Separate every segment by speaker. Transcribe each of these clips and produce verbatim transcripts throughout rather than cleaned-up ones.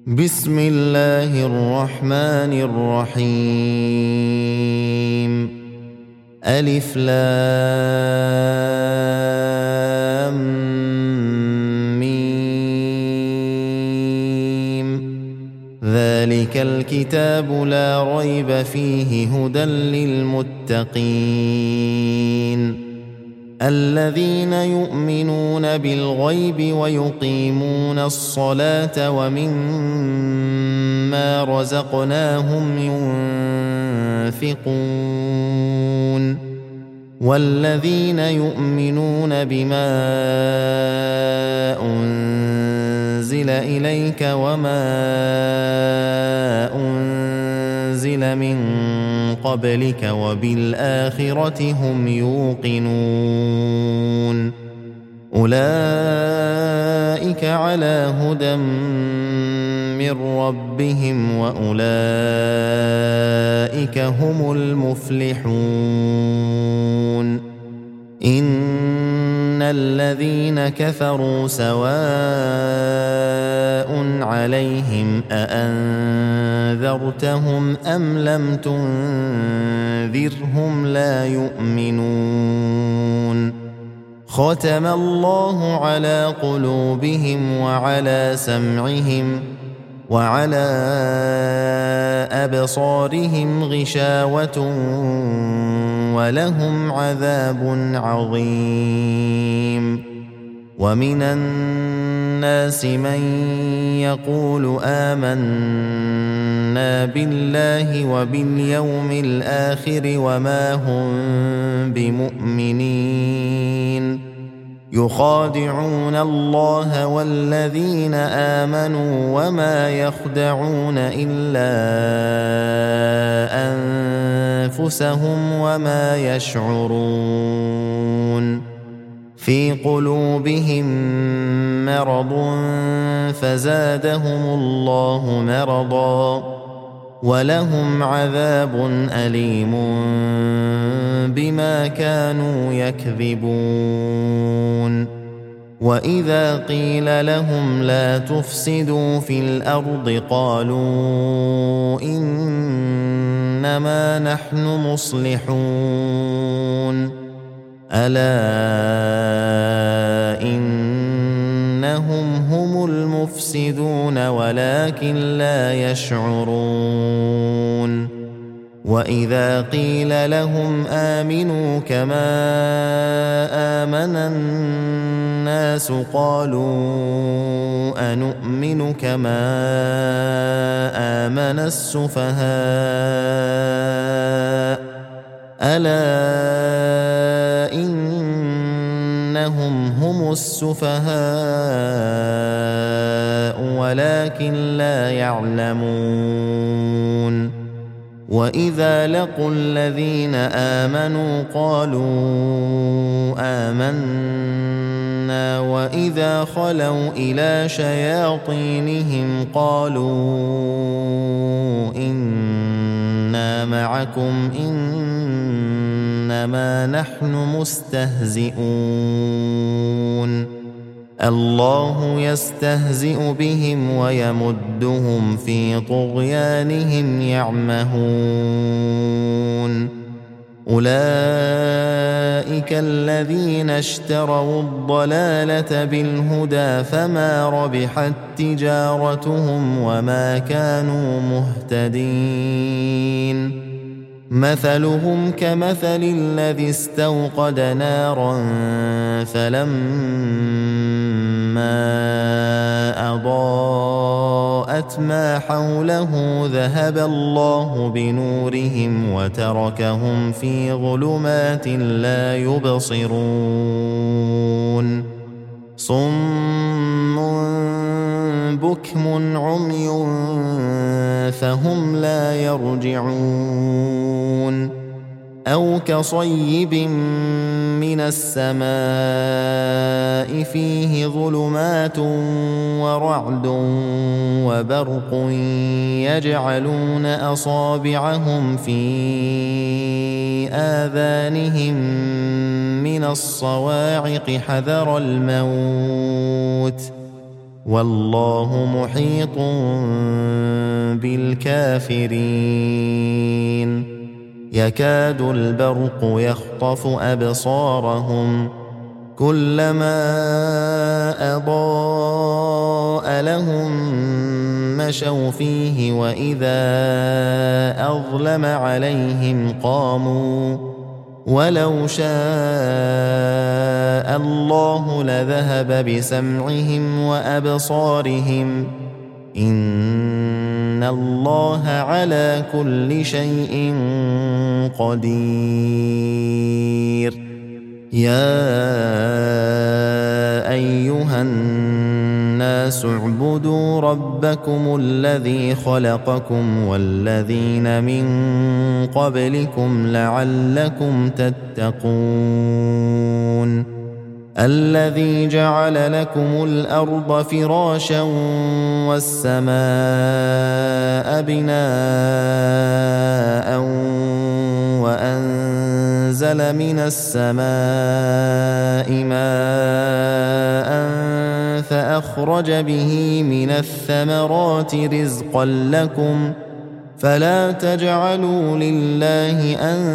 Speaker 1: بسم الله الرحمن الرحيم ألف لام ميم ذلك الكتاب لا ريب فيه هدى للمتقين الذين يؤمنون بالغيب ويقيمون الصلاة ومما رزقناهم ينفقون والذين يؤمنون بما أنزل إليك وما أنزل من قبلك وبالآخرة هم يوقنون أولئك على هدى من ربهم وأولئك هم المفلحون إن الذين كفروا سواء عليهم أأنذرتهم أم لم تنذرهم لا يؤمنون ختم الله على قلوبهم وعلى سمعهم وعلى أبصارهم غشاوة ولهم عذاب عظيم ومن الناس من يقول آمنا بالله وباليوم الآخر وما هم بمؤمنين يخادعون الله والذين آمنوا وما يخدعون إلا أنفسهم وما يشعرون في قلوبهم مرض فزادهم الله مرضا ولهم عذاب أليم بما كانوا يكذبون وإذا قيل لهم لا تفسدوا في الأرض قالوا إنما نحن مصلحون ألا إنهم هم المفسدون ولكن لا يشعرون وإذا قيل لهم آمنوا كما آمن الناس قالوا أنؤمن كما آمن السفهاء ألا إنهم هم السفهاء ولكن لا يعلمون وإذا لقوا الذين آمنوا قالوا آمنا وإذا خلوا إلى شياطينهم قالوا إنا معكم إنما نحن مستهزئون الله يستهزئ بهم ويمدهم في طغيانهم يعمهون أولئك الذين اشتروا الضلالة بالهدى فما ربحت تجارتهم وما كانوا مهتدين مثلهم كمثل الذي استوقد نارا فلما أضاءت ما حوله ذهب الله بنورهم وتركهم في ظلمات لا يبصرون صم بكم عمي فهم لا يرجعون أو كصيب من السماء فيه ظلمات ورعد وبرق يجعلون أصابعهم في آذانهم من الصواعق حذر الموت والله محيط بالكافرين يكاد البرق يخطف أبصارهم كلما أضاء لهم مشوا فيه وإذا أظلم عليهم قاموا ولو شاء الله لذهب بسمعهم وأبصارهم إن الله على كل شيء قدير يا أيها الناس اعبدوا ربكم الذي خلقكم والذين من قبلكم لعلكم تتقون الذي جعل لكم الأرض فراشا والسماء بناء وأنزل من السماء ماء فأخرج به من الثمرات رزقا لكم فلا تجعلوا لله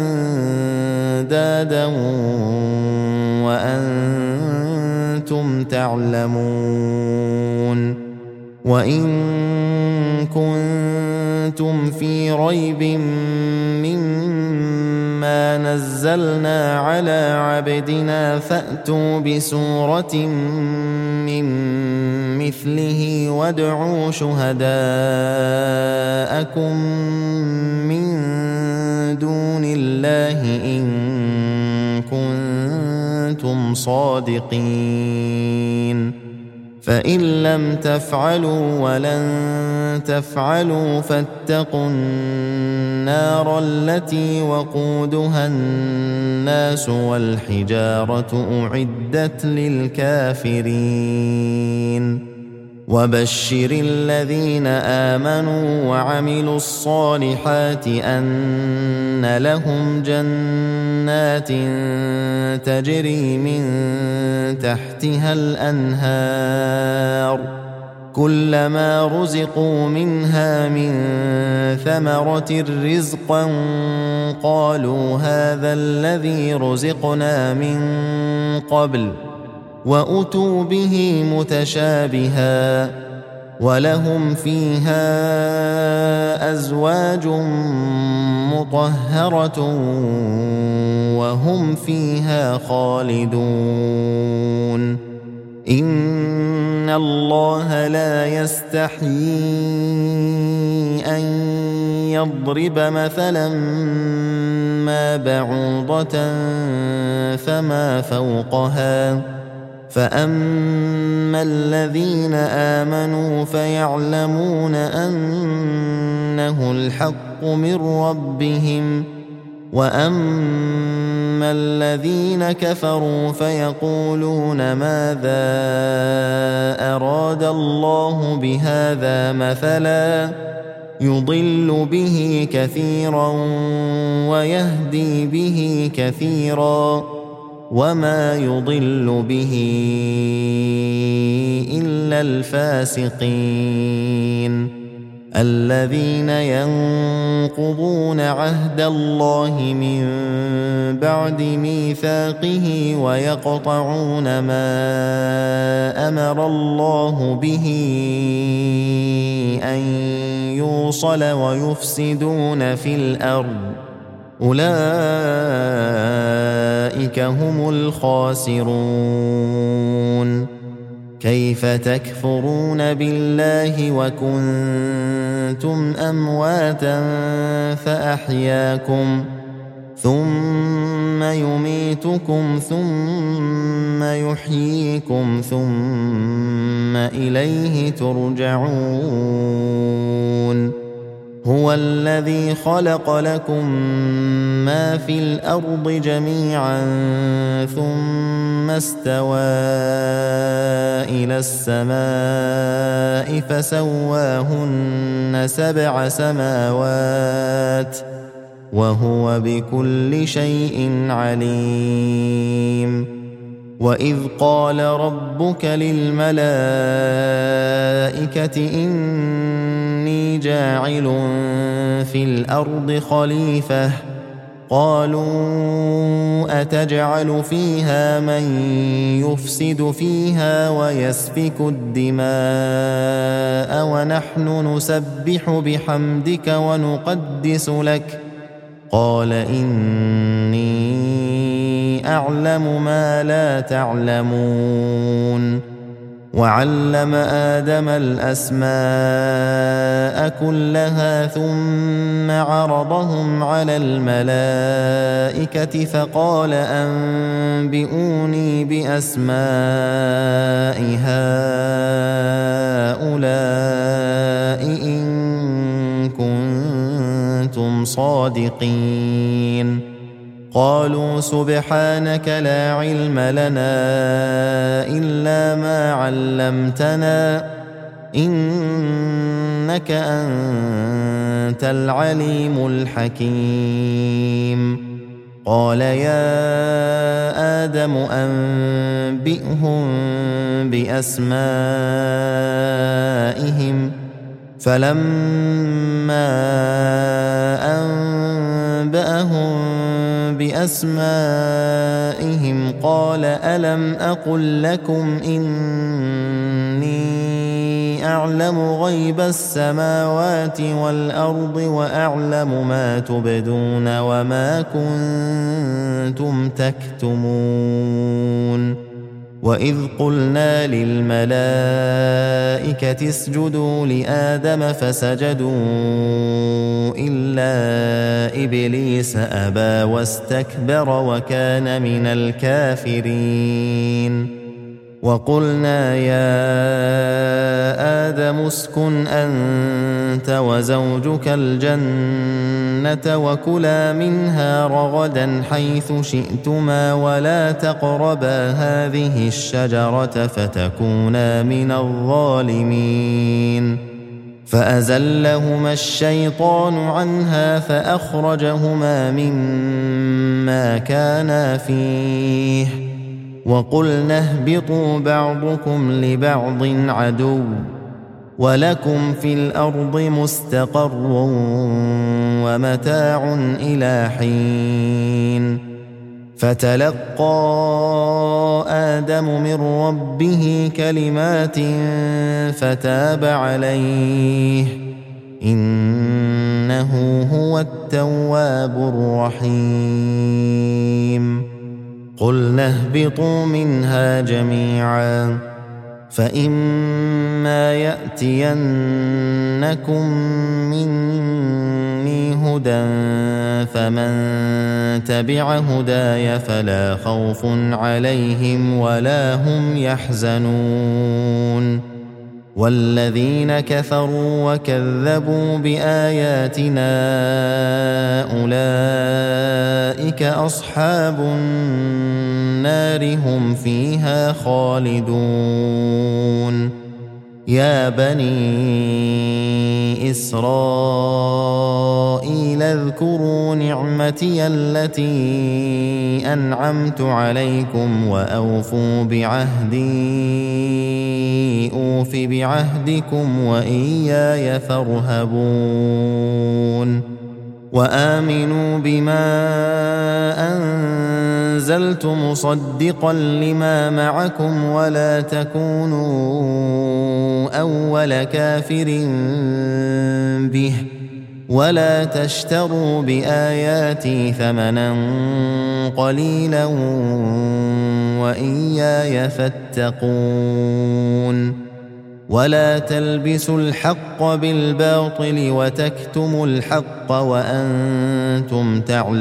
Speaker 1: أندادا وأنتم تعلمون وإن كنتم في ريب مما نزلنا على عبدنا فأتوا بسورة من مثله وادعوا شهداءكم من دون الله إن كنتم صادقين فإن لم تفعلوا ولن تفعلوا فاتقوا النار التي وقودها الناس والحجارة أعدت للكافرين وبشر الذين آمنوا وعملوا الصالحات أن لهم جنات تجري من تحتها الأنهار كلما رزقوا منها من ثمرة رزقا قالوا هذا الذي رزقنا من قبل وأتوا به متشابها ولهم فيها أزواج مطهرة وهم فيها خالدون إن الله لا يستحيي أن يضرب مثلا ما بعوضة فما فوقها فأما الذين آمنوا فيعلمون أنه الحق من ربهم وأما الذين كفروا فيقولون ماذا أراد الله بهذا مثلا يضل به كثيرا ويهدي به كثيرا وما يضل به إلا الفاسقين الذين ينقضون عهد الله من بعد ميثاقه ويقطعون ما أمر الله به أن يوصل ويفسدون في الأرض أولئك هم الخاسرون كيف تكفرون بالله وكنتم أمواتا فأحياكم ثم يميتكم ثم يحييكم ثم إليه ترجعون هو الذي خلق لكم ما في الأرض جميعا ثم استوى إلى السماء فسواهن سبع سماوات وهو بكل شيء عليم وإذ قال ربك للملائكة إني جاعل في الأرض خليفة قالوا أتجعل فيها من يفسد فيها ويسفك الدماء ونحن نسبح بحمدك ونقدس لك قال إني أعلم ما لا تعلمون وعلم آدم الأسماء كلها ثم عرضهم على الملائكة فقال أنبئوني بأسماء هؤلاء إن كنتم صادقين قالوا سبحانك لا علم لنا إلا ما علمتنا إنك أنت العليم الحكيم قال يا آدم أنبئهم بأسمائهم فلما أنبأهم بأسمائهم قال ألم أقل لكم إني أعلم غيب السماوات والأرض وأعلم ما تبدون وما كنتم تكتمون وإذ قلنا للملائكة اسجدوا لآدم فسجدوا إلا إبليس أبى واستكبر وكان من الكافرين وقلنا يا آدم اسكن أنت وزوجك الجنة وكلا منها رغدا حيث شئتما ولا تقربا هذه الشجرة فتكونا من الظالمين فأزلهما الشيطان عنها فأخرجهما مما كانا فيه وقلنا اهبطوا بعضكم لبعض عدو ولكم في الأرض مستقر ومتاع إلى حين فتلقى آدم من ربه كلمات فتاب عليه إنه هو التواب الرحيم قلنا اهبطوا منها جميعا فإما يأتينكم مني هدى فمن تبع هداي فلا خوف عليهم ولا هم يحزنون والذين كفروا وكذبوا بآياتنا أولئك أصحاب النار هم فيها خالدون يا بني إسرائيل اذكروا نعمتي التي أنعمت عليكم وأوفوا بعهدي أوف بعهدكم وإياي فارهبون وآمنوا بما أنزلت مصدقا لما معكم ولا تكونوا أول كافر به ولا تشتروا بآياتي ثمنا قليلا وإياي فاتقون ولا تلبسوا الحق بالباطل وتكتموا الحق وأنتم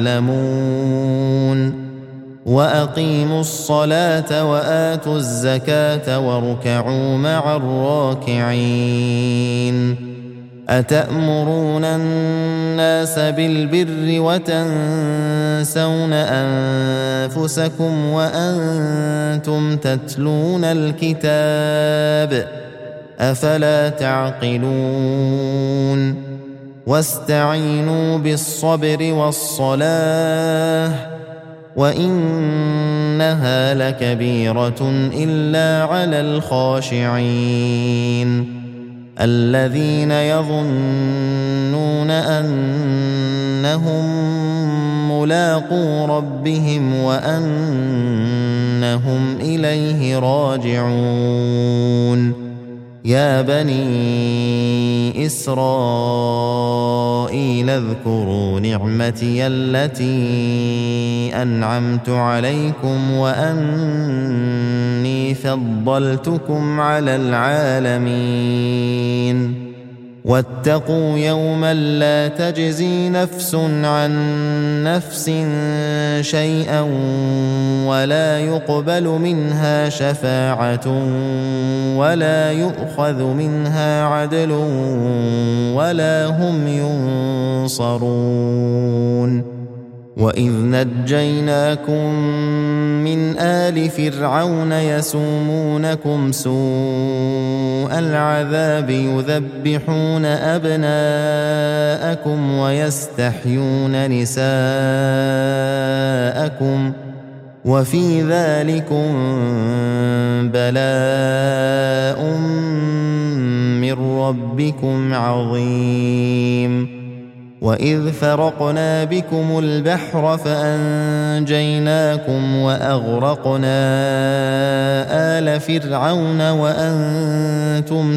Speaker 1: تعلمون وأقيموا الصلاة وآتوا الزكاة واركعوا مع الراكعين أتأمرون الناس بالبر وتنسون أنفسكم وأنتم تتلون الكتاب أفلا تعقلون واستعينوا بالصبر والصلاة وإنها لكبيرة إلا على الخاشعين الذين يظنون أنهم ملاقو ربهم وأنهم إليه راجعون يا بني إسرائيل اذكروا نعمتي التي أنعمت عليكم وأني فضلتكم على العالمين واتقوا يوما لا تجزي نفس عن نفس شيئا ولا يقبل منها شفاعة ولا يؤخذ منها عدل ولا هم ينصرون وإذ نجيناكم من آل فرعون يسومونكم سوء العذاب يذبحون أبناءكم ويستحيون نساءكم وفي ذلكم بلاء من ربكم عظيم وإذ فرقنا بكم البحر فأنجيناكم وأغرقنا آل فرعون وأنتم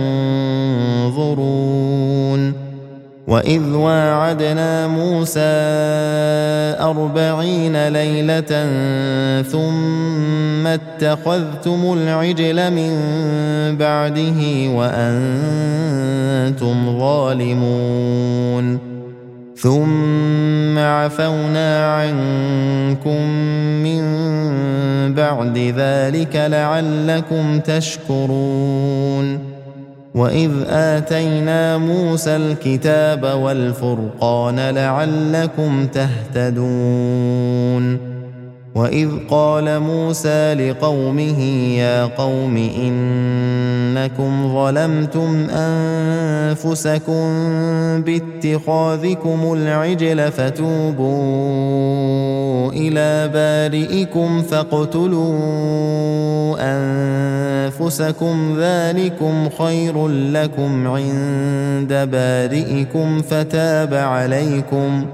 Speaker 1: تنظرون وإذ واعدنا موسى أربعين ليلة ثم اتخذتم العجل من بعده وأنتم ظالمون ثم عفونا عنكم من بعد ذلك لعلكم تشكرون وإذ آتينا موسى الكتاب والفرقان لعلكم تهتدون وإذ قال موسى لقومه يا قوم إنكم ظلمتم أنفسكم باتخاذكم العجل فتوبوا إلى بارئكم فاقتلوا أنفسكم ذلكم خير لكم عند بارئكم فتاب عليكم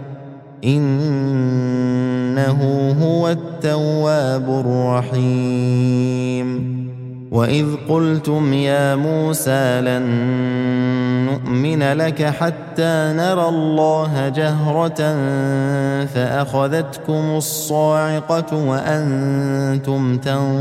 Speaker 1: إنه هو التواب الرحيم وإذ قلتم يا موسى لن نؤمن لك حتى نرى الله جهرة فأخذتكم الصاعقة وأنتم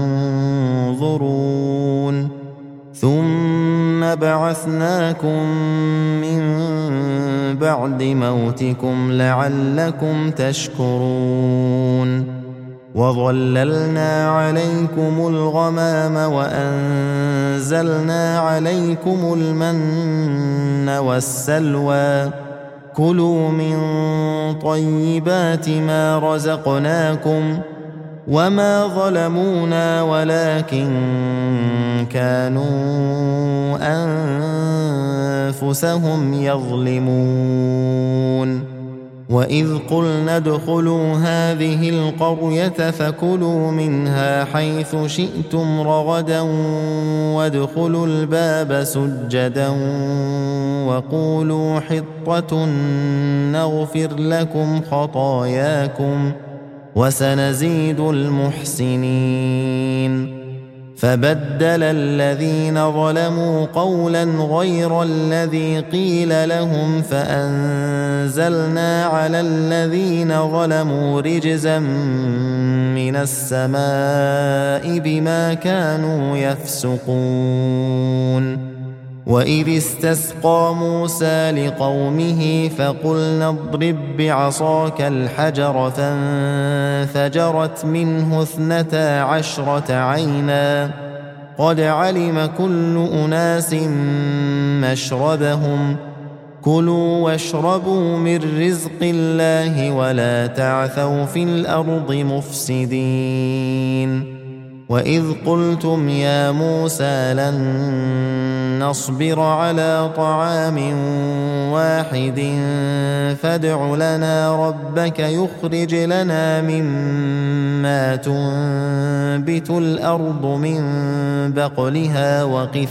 Speaker 1: تنظرون ثم بعثناكم من بعد موتكم لعلكم تشكرون وظللنا عليكم الغمام وأنزلنا عليكم المن والسلوى كلوا من طيبات ما رزقناكم وما ظلمونا ولكن كانوا أنفسهم يظلمون وإذ قلنا ادخلوا هذه القرية فكلوا منها حيث شئتم رغدا وادخلوا الباب سجدا وقولوا حطة نغفر لكم خطاياكم وسنزيد المحسنين فبدل الذين ظلموا قولا غير الذي قيل لهم فأنزلنا على الذين ظلموا رجزا من السماء بما كانوا يفسقون وإذ استسقى موسى لقومه فقلنا اضرب بعصاك الحجر فانفجرت منه اثنتا عشرة عينا قد علم كل أناس مشربهم كلوا واشربوا من رزق الله ولا تعثوا في الأرض مفسدين وإذ قلتم يا موسى لن نصبر على طعام واحد فادع لنا ربك يخرج لنا مما تنبت الأرض من بقلها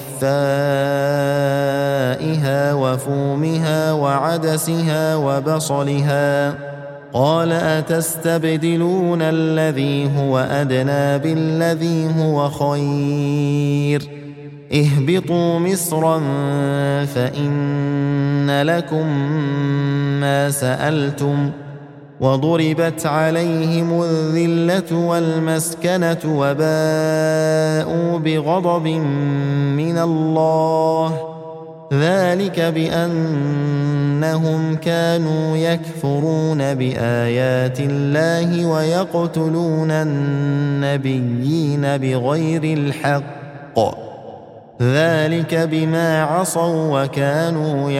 Speaker 1: وقثائها وفومها وعدسها وبصلها قال أتستبدلون الذي هو أدنى بالذي هو خير اهبطوا مصرا فإن لكم ما سألتم وضربت عليهم الذلة والمسكنة وباءوا بغضب من الله ذلك بأنهم كانوا يكفرون بآيات الله ويقتلون النبيين بغير الحق ذلك بما عصوا وكانوا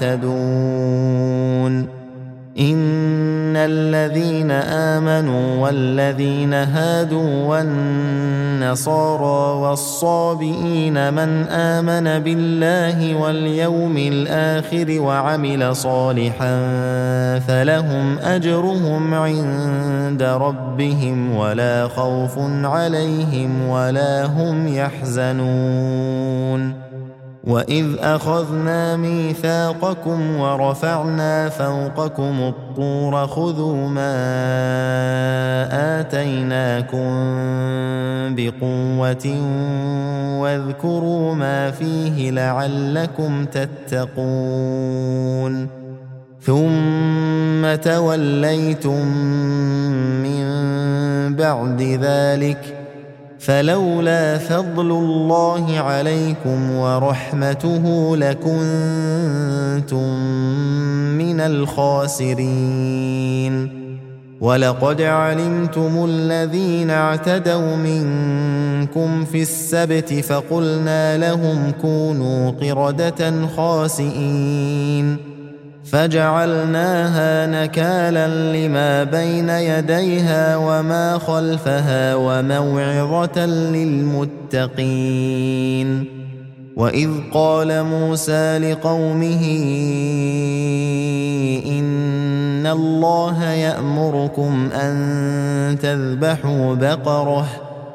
Speaker 1: يعتدون إن الذين آمنوا والذين هادوا والنصارى والصابئين من آمن بالله واليوم الآخر وعمل صالحا فلهم أجرهم عند ربهم ولا خوف عليهم ولا هم يحزنون وإذ أخذنا ميثاقكم ورفعنا فوقكم الطور خذوا ما آتيناكم بقوة واذكروا ما فيه لعلكم تتقون ثم توليتم من بعد ذلك فلولا فضل الله عليكم ورحمته لكنتم من الخاسرين ولقد علمتم الذين اعتدوا منكم في السبت فقلنا لهم كونوا قردة خاسئين فجعلناها نكالا لما بين يديها وما خلفها وموعظة للمتقين وإذ قال موسى لقومه إن الله يأمركم أن تذبحوا بقرة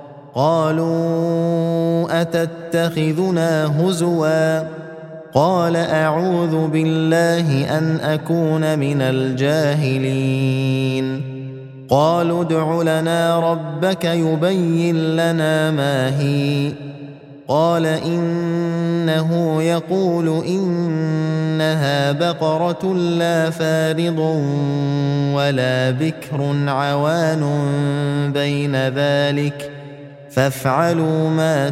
Speaker 1: قالوا أتتخذنا هزوا قال أعوذ بالله أن أكون من الجاهلين قالوا ادع لنا ربك يبين لنا ما هي قال إنه يقول إنها بقرة لا فارض ولا بكر عوان بين ذلك فافعلوا ما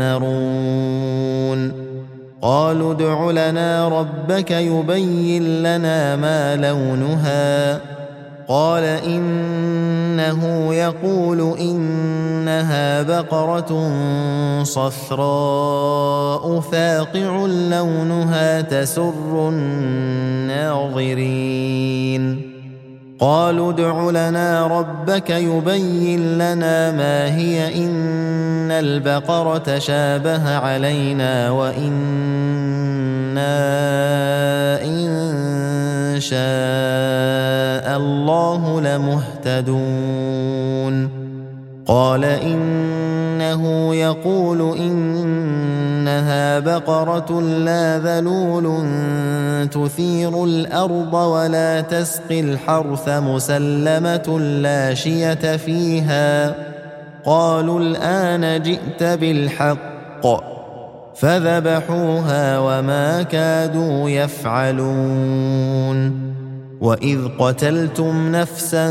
Speaker 1: تؤمرون قالوا ادع لنا ربك يبين لنا ما لونها قال إنه يقول إنها بقرة صفراء فاقع لونها تسر الناظرين قالوا ادع لنا ربك يبين لنا ما هي إن البقرة شابه علينا وإنا إن شاء الله لمهتدون قال إنه يقول إنها بقرة لا ذلول تثير الأرض ولا تسقي الحرث مسلمة لا شية فيها قالوا الآن جئت بالحق فذبحوها وما كادوا يفعلون وإذ قتلتم نفسا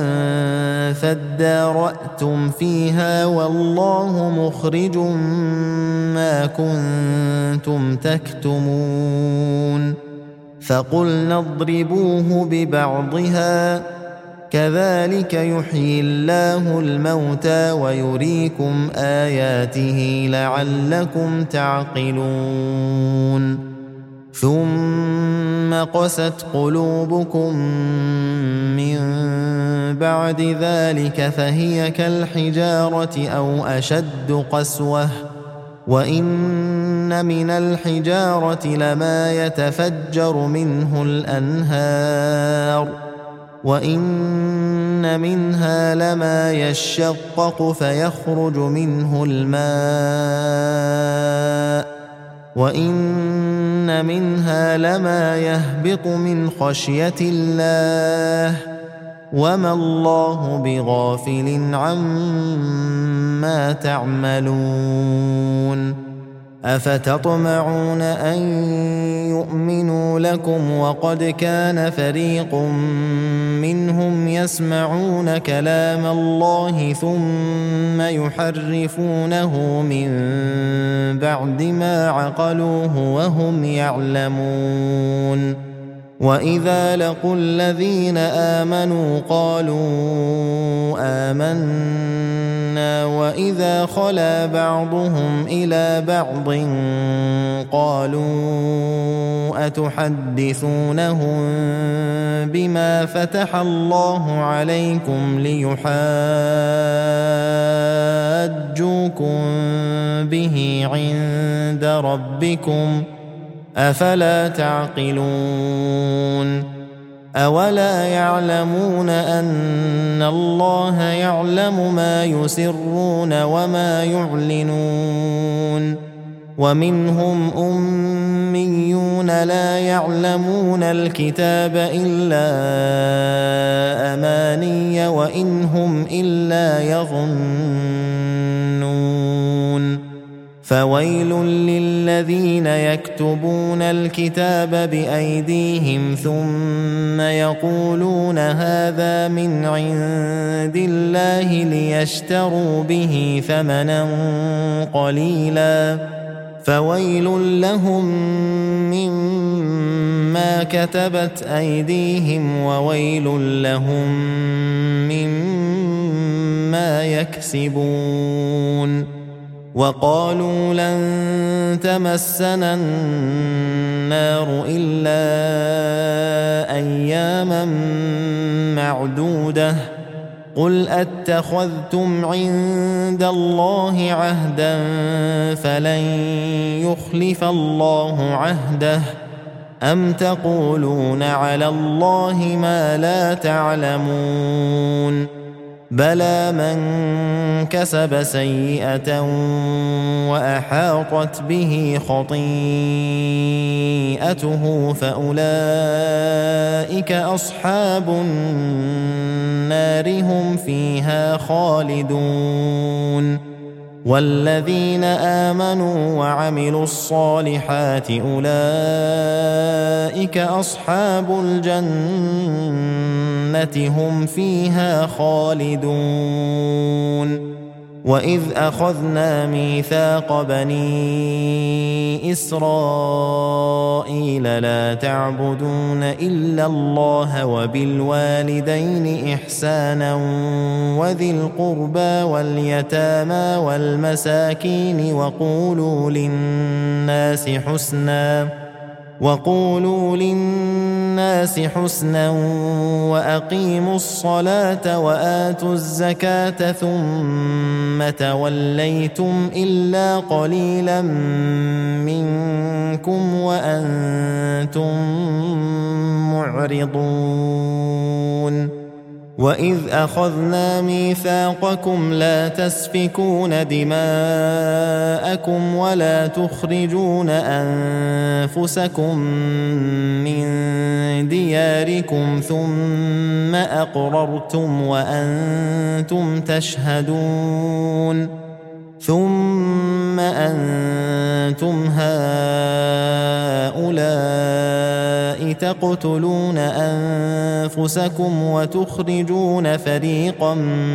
Speaker 1: فادارأتم فيها والله مخرج ما كنتم تكتمون فقلنا اضربوه ببعضها كذلك يحيي الله الموتى ويريكم آياته لعلكم تعقلون ثم قست قلوبكم من بعد ذلك فهي كالحجارة أو أشد قسوة وإن من الحجارة لما يتفجر منه الأنهار وإن منها لما يشقق فيخرج منه الماء وإن منها لما يهبط من خشية الله وما الله بغافل عما تعملون أفتطمعون أن يؤمنوا لكم وقد كان فريق منهم يسمعون كلام الله ثم يحرفونه من بعد ما عقلوه وهم يعلمون وإذا لقوا الذين آمنوا قالوا آمنا وإذا خلا بعضهم إلى بعض قالوا أتحدثونهم بما فتح الله عليكم ليحاجوكم به عند ربكم أفلا تعقلون أولا يعلمون أن الله يعلم ما يسرون وما يعلنون ومنهم أميون لا يعلمون الكتاب إلا أماني وإن هم إلا يظنون فويل للذين يكتبون الكتاب بأيديهم ثم يقولون هذا من عند الله ليشتروا به ثمنا قليلا فويل لهم مما كتبت أيديهم وويل لهم مما يكسبون وقالوا لن تمسنا النار إلا أياما معدودة قل أتخذتم عند الله عهدا فلن يخلف الله عهده أم تقولون على الله ما لا تعلمون بلى من كسب سيئة وأحاطت به خطيئته فأولئك أصحاب النار هم فيها خالدون والذين آمنوا وعملوا الصالحات أولئك أصحاب الجنة هم فيها خالدون وإذ أخذنا ميثاق بني إسرائيل لا تعبدون إلا الله وبالوالدين إحسانا وذي القربى واليتامى والمساكين وقولوا للناس حسنا وقولوا للناس حسنا وأقيموا الصلاة وآتوا الزكاة ثم توليتم إلا قليلا منكم وأنتم معرضون وإذ أخذنا ميثاقكم لا تسفكون دماءكم ولا تخرجون أنفسكم من دياركم ثم أقررتم وأنتم تشهدون ثم أنتم هؤلاء تقتلون أنفسكم وتخرجون فريقا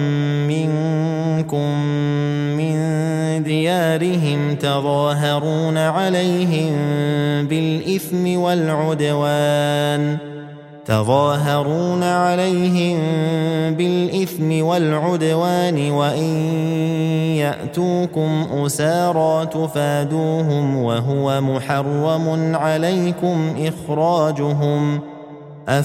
Speaker 1: منكم من ديارهم تظاهرون عليهم بالإثم والعدوان تظاهرون عليهم بالإثم والعدوان وإن يأتوكم أسارى تفادوهم وهو محرم عليكم إخراجهم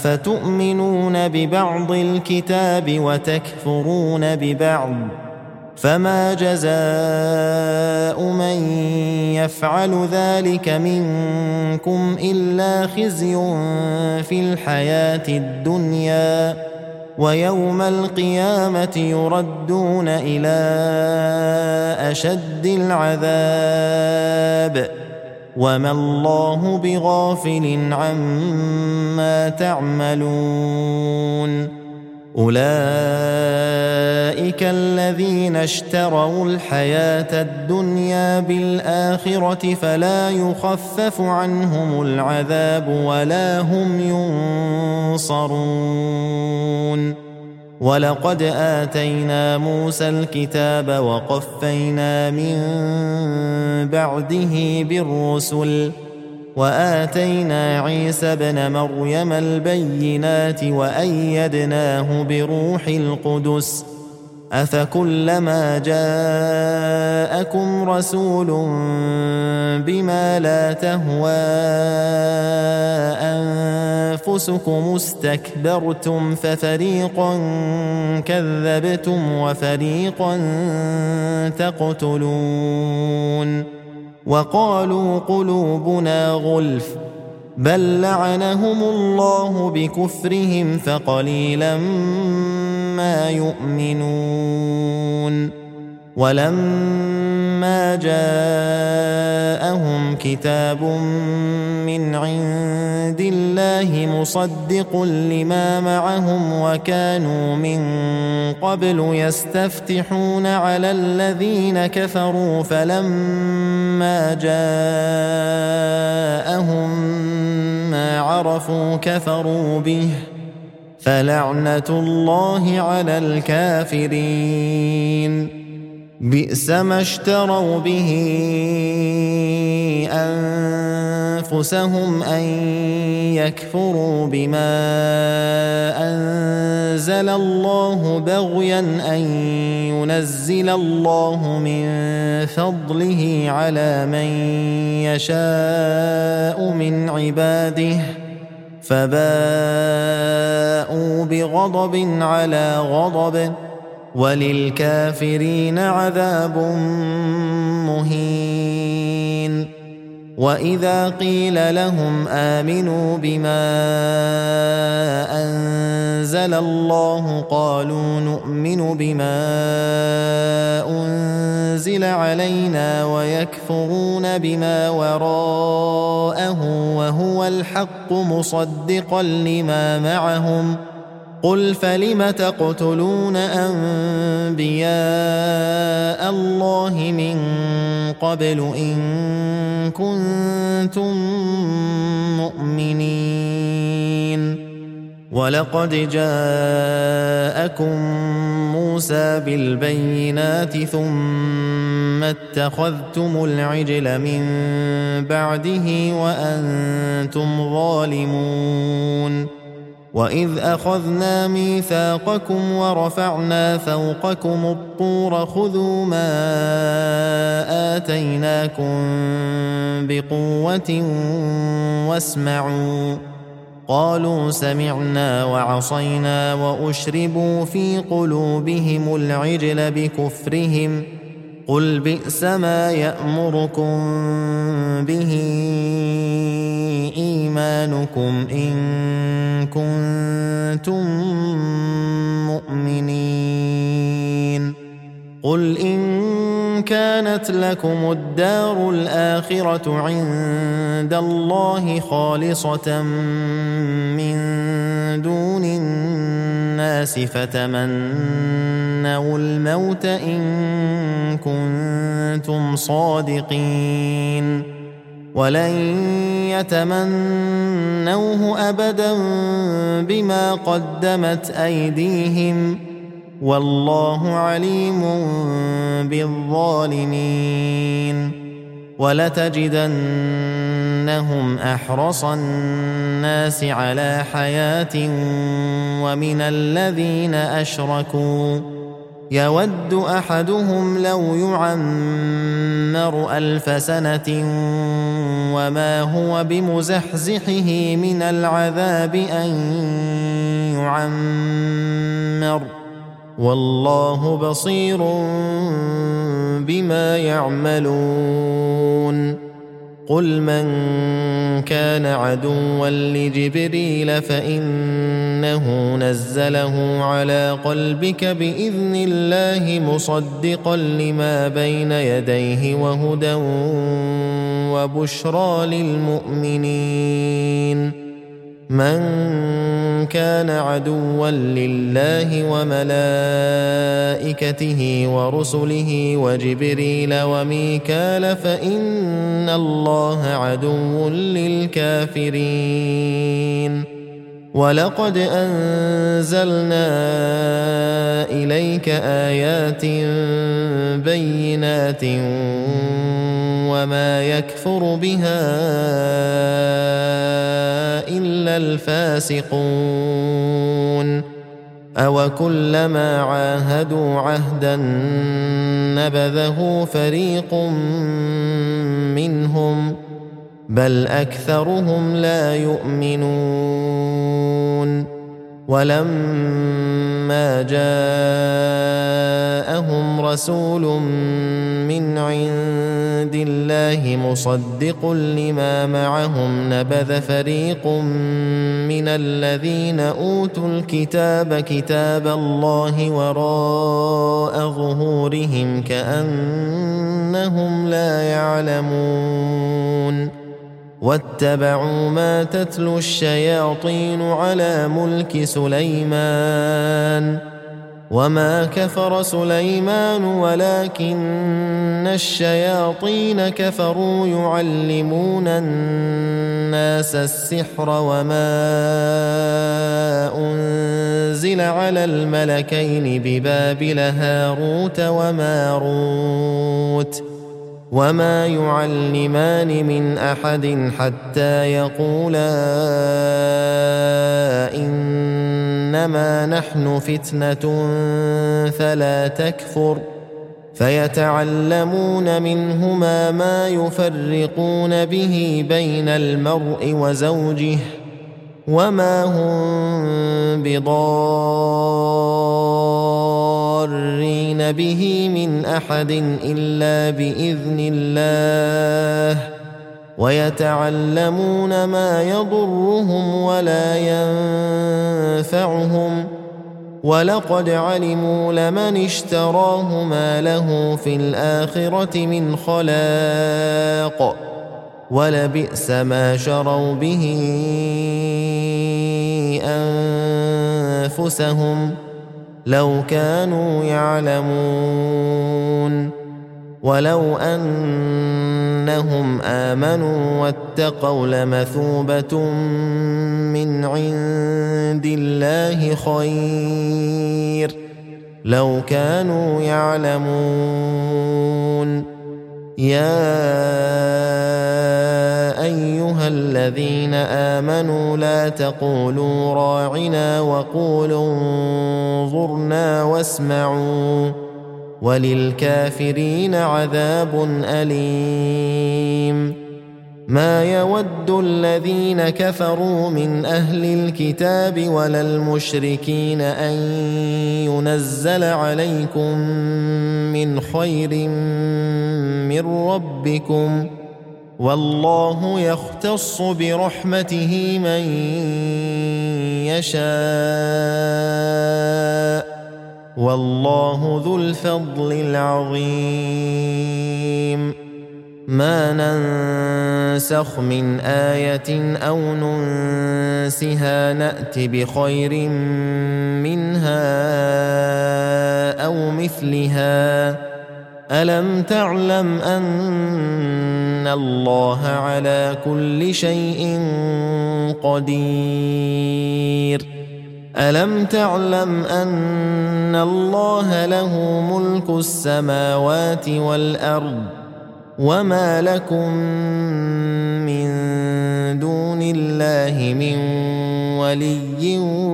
Speaker 1: أفتؤمنون ببعض الكتاب وتكفرون ببعض فما جزاء من يفعل ذلك منكم إلا خزي في الحياة الدنيا ويوم القيامة يردون إلى أشد العذاب وما الله بغافل عما تعملون أولئك الذين اشتروا الحياة الدنيا بالآخرة فلا يخفف عنهم العذاب ولا هم ينصرون ولقد آتينا موسى الكتاب وقفينا من بعده بالرسل وآتينا عيسى ابن مريم البينات وأيدناه بروح القدس أفكلما جاءكم رسول بما لا تهوى أنفسكم استكبرتم ففريقا كذبتم وفريقا تقتلون وقالوا قلوبنا غلف بل لعنهم الله بكفرهم فقليلا ما يؤمنون ولما جاءهم كتاب من عند الله مصدق لما معهم وكانوا من قبل يستفتحون على الذين كفروا فلما جاءهم ما عرفوا كفروا به فلعنة الله على الكافرين بئس ما اشتروا به أنفسهم أن يكفروا بما أنزل الله بغيا أن ينزل الله من فضله على من يشاء من عباده فباءوا بغضب على غضب وللكافرين عذاب مهين وإذا قيل لهم آمنوا بما أنزل الله قالوا نؤمن بما أنزل علينا ويكفرون بما وراءه وهو الحق مصدقا لما معهم قل فلم تقتلون أنبياء الله من قبل إن كنتم مؤمنين ولقد جاءكم موسى بالبينات ثم اتخذتم العجل من بعده وأنتم ظالمون وإذ أخذنا ميثاقكم ورفعنا فوقكم الطور خذوا ما آتيناكم بقوة واسمعوا قالوا سمعنا وعصينا وأشربوا في قلوبهم العجل بكفرهم قل بئس ما يأمركم به إيمانكم إن كنتم مؤمنين قل إن كانت لكم الدار الآخرة عند الله خالصة من دون الناس فتمنوا الموت إن كنتم صادقين ولن يتمنوه أبدا بما قدمت أيديهم والله عليم بالظالمين ولتجدنهم أحرص الناس على حياة ومن الذين أشركوا يود أحدهم لو يعمر ألف سنة وما هو بمزحزحه من العذاب أن يعمر والله بصير بما يعملون قل من كان عدوا لجبريل فإنه نزله على قلبك بإذن الله مصدقا لما بين يديه وهدى وبشرى للمؤمنين من كان عدوا لله وملائكته ورسله وجبريل وميكال فإن الله عدو للكافرين ولقد أنزلنا إليك آيات بينات وما يكفر بها إلا الفاسقون أوكلما عاهدوا عهدا نبذه فريق منهم بل أكثرهم لا يؤمنون ولما جاءهم رسول من عند الله مصدق لما معهم نبذ فريق من الذين أوتوا الكتاب كتاب الله وراء ظهورهم كأنهم لا يعلمون واتبعوا ما تتلو الشياطين على ملك سليمان وما كفر سليمان ولكن الشياطين كفروا يعلمون الناس السحر وما أنزل على الملكين ببابل هاروت وماروت وما يعلمان من أحد حتى يقولا إنما نحن فتنة فلا تكفر فيتعلمون منهما ما يفرقون به بين المرء وزوجه وما هم بضارين به من أحد إلا بإذن الله ويتعلمون ما يضرهم ولا ينفعهم ولقد علموا لمن اشتراه ما له في الآخرة من خلاق ولبئس ما شروا به أنفسهم لو كانوا يعلمون ولو أنهم آمنوا واتقوا لمثوبة من عند الله خير لو كانوا يعلمون يا أيها الذين آمنوا لا تقولوا راعنا وقولوا انظرنا واسمعوا وللكافرين عذاب أليم ما يود الذين كفروا من أهل الكتاب ولا المشركين أن ينزل عليكم من خير من ربكم والله يختص برحمته من يشاء والله ذو الفضل العظيم ما ننسخ من آية أو ننسها نأت بخير منها أو مثلها ألم تعلم أن الله على كل شيء قدير ألم تعلم أن الله له ملك السماوات والأرض وما لكم من دون الله من ولي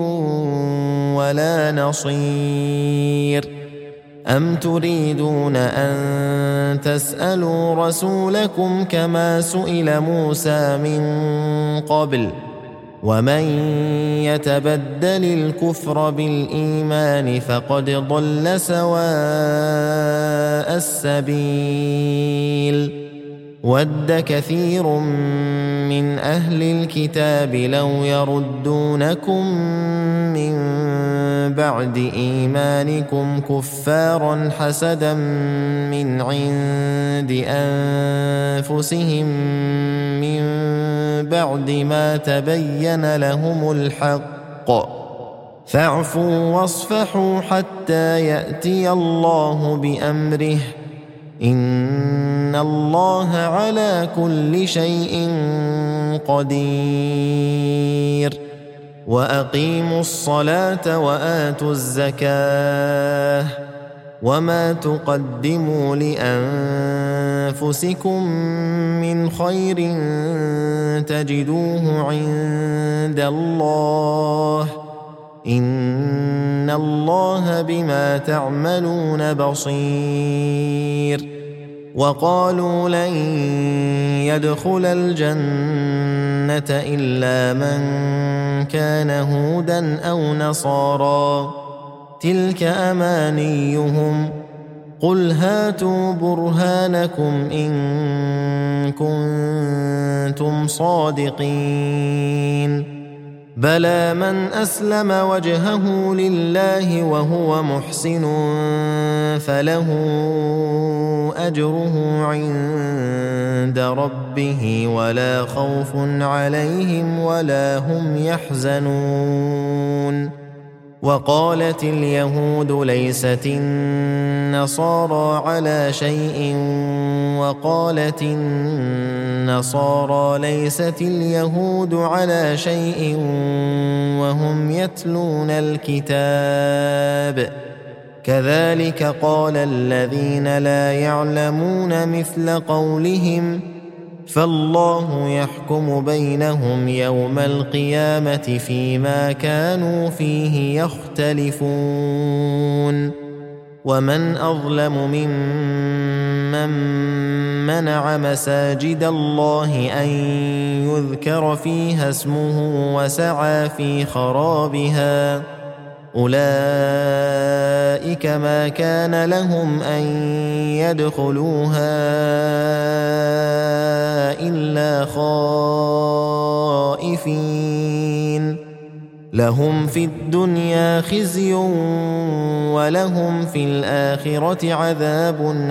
Speaker 1: ولا نصير أم تريدون أن تسألوا رسولكم كما سئل موسى من قبل ومن يتبدل الكفر بالإيمان فقد ضل سواء السبيل ود كثير من أهل الكتاب لو يردونكم من بعد إيمانكم كفارا حسدا من عند أنفسهم من بعد ما تبين لهم الحق فاعفوا واصفحوا حتى يأتي الله بأمره إن الله على كل شيء قدير وأقيموا الصلاة وآتوا الزكاة وما تقدموا لأنفسكم من خير تجدوه عند الله إن الله بما تعملون بصير وقالوا لن يدخل الجنة إلا من كان هودا أو نصارى تلك أمانيهم قل هاتوا برهانكم إن كنتم صادقين بلى من أسلم وجهه لله وهو محسن فله أجره عند ربه ولا خوف عليهم ولا هم يحزنون وقالت اليهود ليست النصارى على شيء وقالت النصارى ليست اليهود على شيء وهم يتلون الكتاب كذلك قال الذين لا يعلمون مثل قولهم فالله يحكم بينهم يوم القيامة فيما كانوا فيه يختلفون ومن أظلم ممن منع مساجد الله أن يذكر فيها اسمه وسعى في خرابها أولئك ما كان لهم أن يدخلوها إلا خائفين لهم في الدنيا خزي ولهم في الآخرة عذاب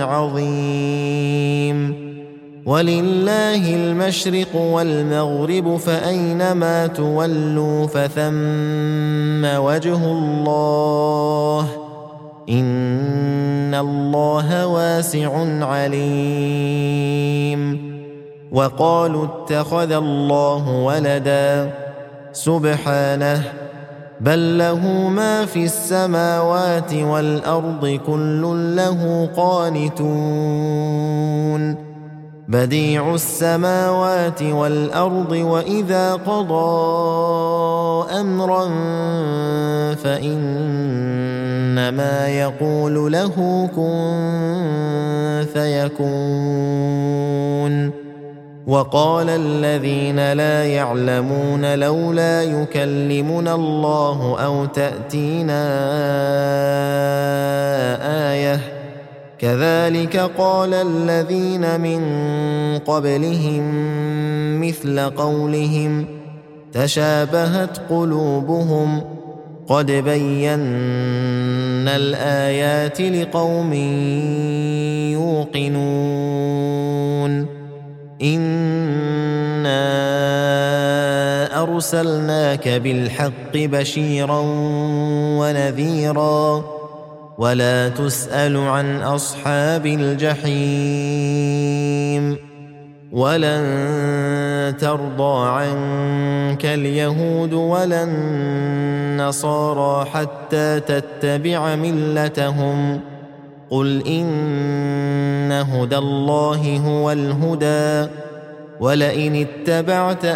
Speaker 1: عظيم ولله المشرق والمغرب فأينما تولوا فثم وجه الله إن الله واسع عليم وقالوا اتخذ الله ولدا سبحانه بل له ما في السماوات والأرض كل له قانتون بديع السماوات والأرض وإذا قضى أمرا فإنما يقول له كن فيكون وقال الذين لا يعلمون لولا يكلمنا الله أو تأتينا آية كذلك قال الذين من قبلهم مثل قولهم تشابهت قلوبهم قد بينا الآيات لقوم يوقنون إنا أرسلناك بالحق بشيرا ونذيرا ولا تسأل عن أصحاب الجحيم ولن ترضى عنك اليهود ولا النصارى حتى تتبع ملتهم قل إن هدى الله هو الهدى ولئن اتبعت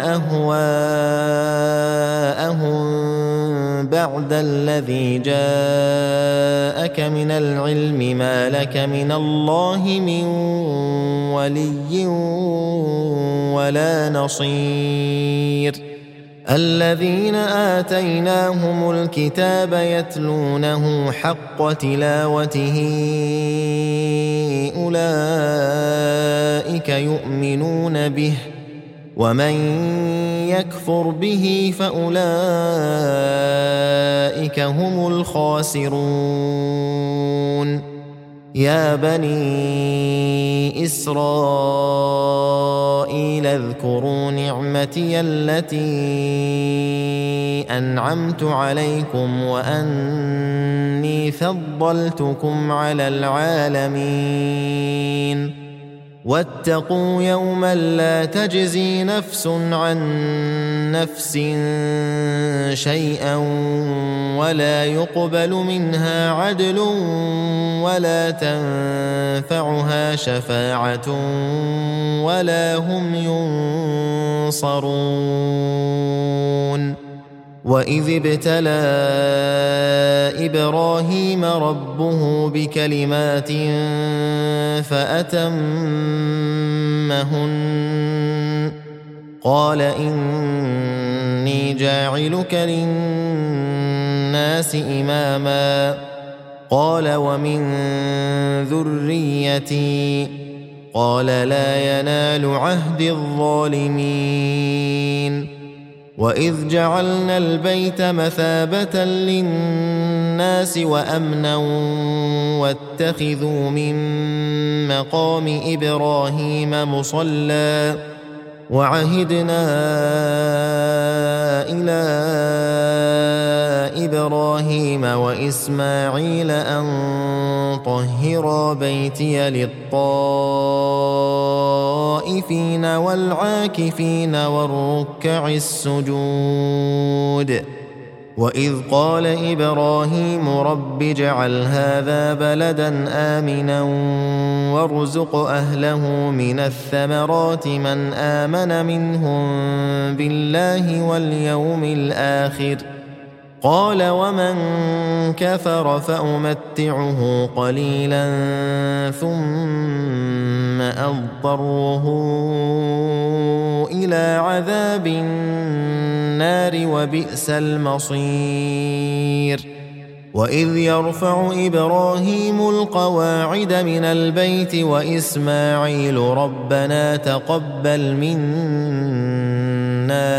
Speaker 1: أهواءهم بعد الذي جاءك من العلم ما لك من الله من ولي ولا نصير الذين آتيناهم الكتاب يتلونه حق تلاوته أولئك يؤمنون به ومن يكفر به فأولئك هم الخاسرون يا بني إسرائيل اذكروا نعمتي التي أنعمت عليكم وأني فضلتكم على العالمين واتقوا يوما لا تجزي نفس عن نفس شيئا ولا يقبل منها عدل ولا تنفعها شفاعة ولا هم ينصرون وإذ ابتلى إبراهيم ربه بكلمات فأتمهن قال إني جاعلك للناس إماما قال ومن ذريتي قال لا ينال عهد الظالمين وإذ جعلنا البيت مثابة للناس وأمنا واتخذوا من مقام إبراهيم مصلى وعهدنا إلى إبراهيم وإسماعيل أن طهرا بيتي للطائفين والعاكفين والركع السجود وإذ قال إبراهيم رب اجعل هذا بلدا آمنا وارزق أهله من الثمرات من آمن منهم بالله واليوم الآخر قال ومن كفر فأمتعه قليلا ثم أضطره إلى عذاب النار وبئس المصير وإذ يرفع إبراهيم القواعد من البيت وإسماعيل ربنا تقبل منا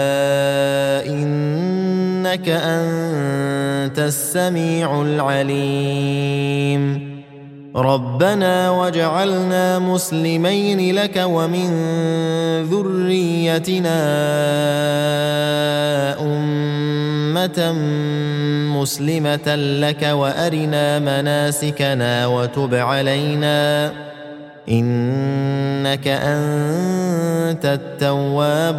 Speaker 1: إنك أنت السميع العليم ربنا واجعلنا مسلمين لك ومن ذريتنا أمة مسلمة لك وأرنا مناسكنا وتب علينا إنك أنت التواب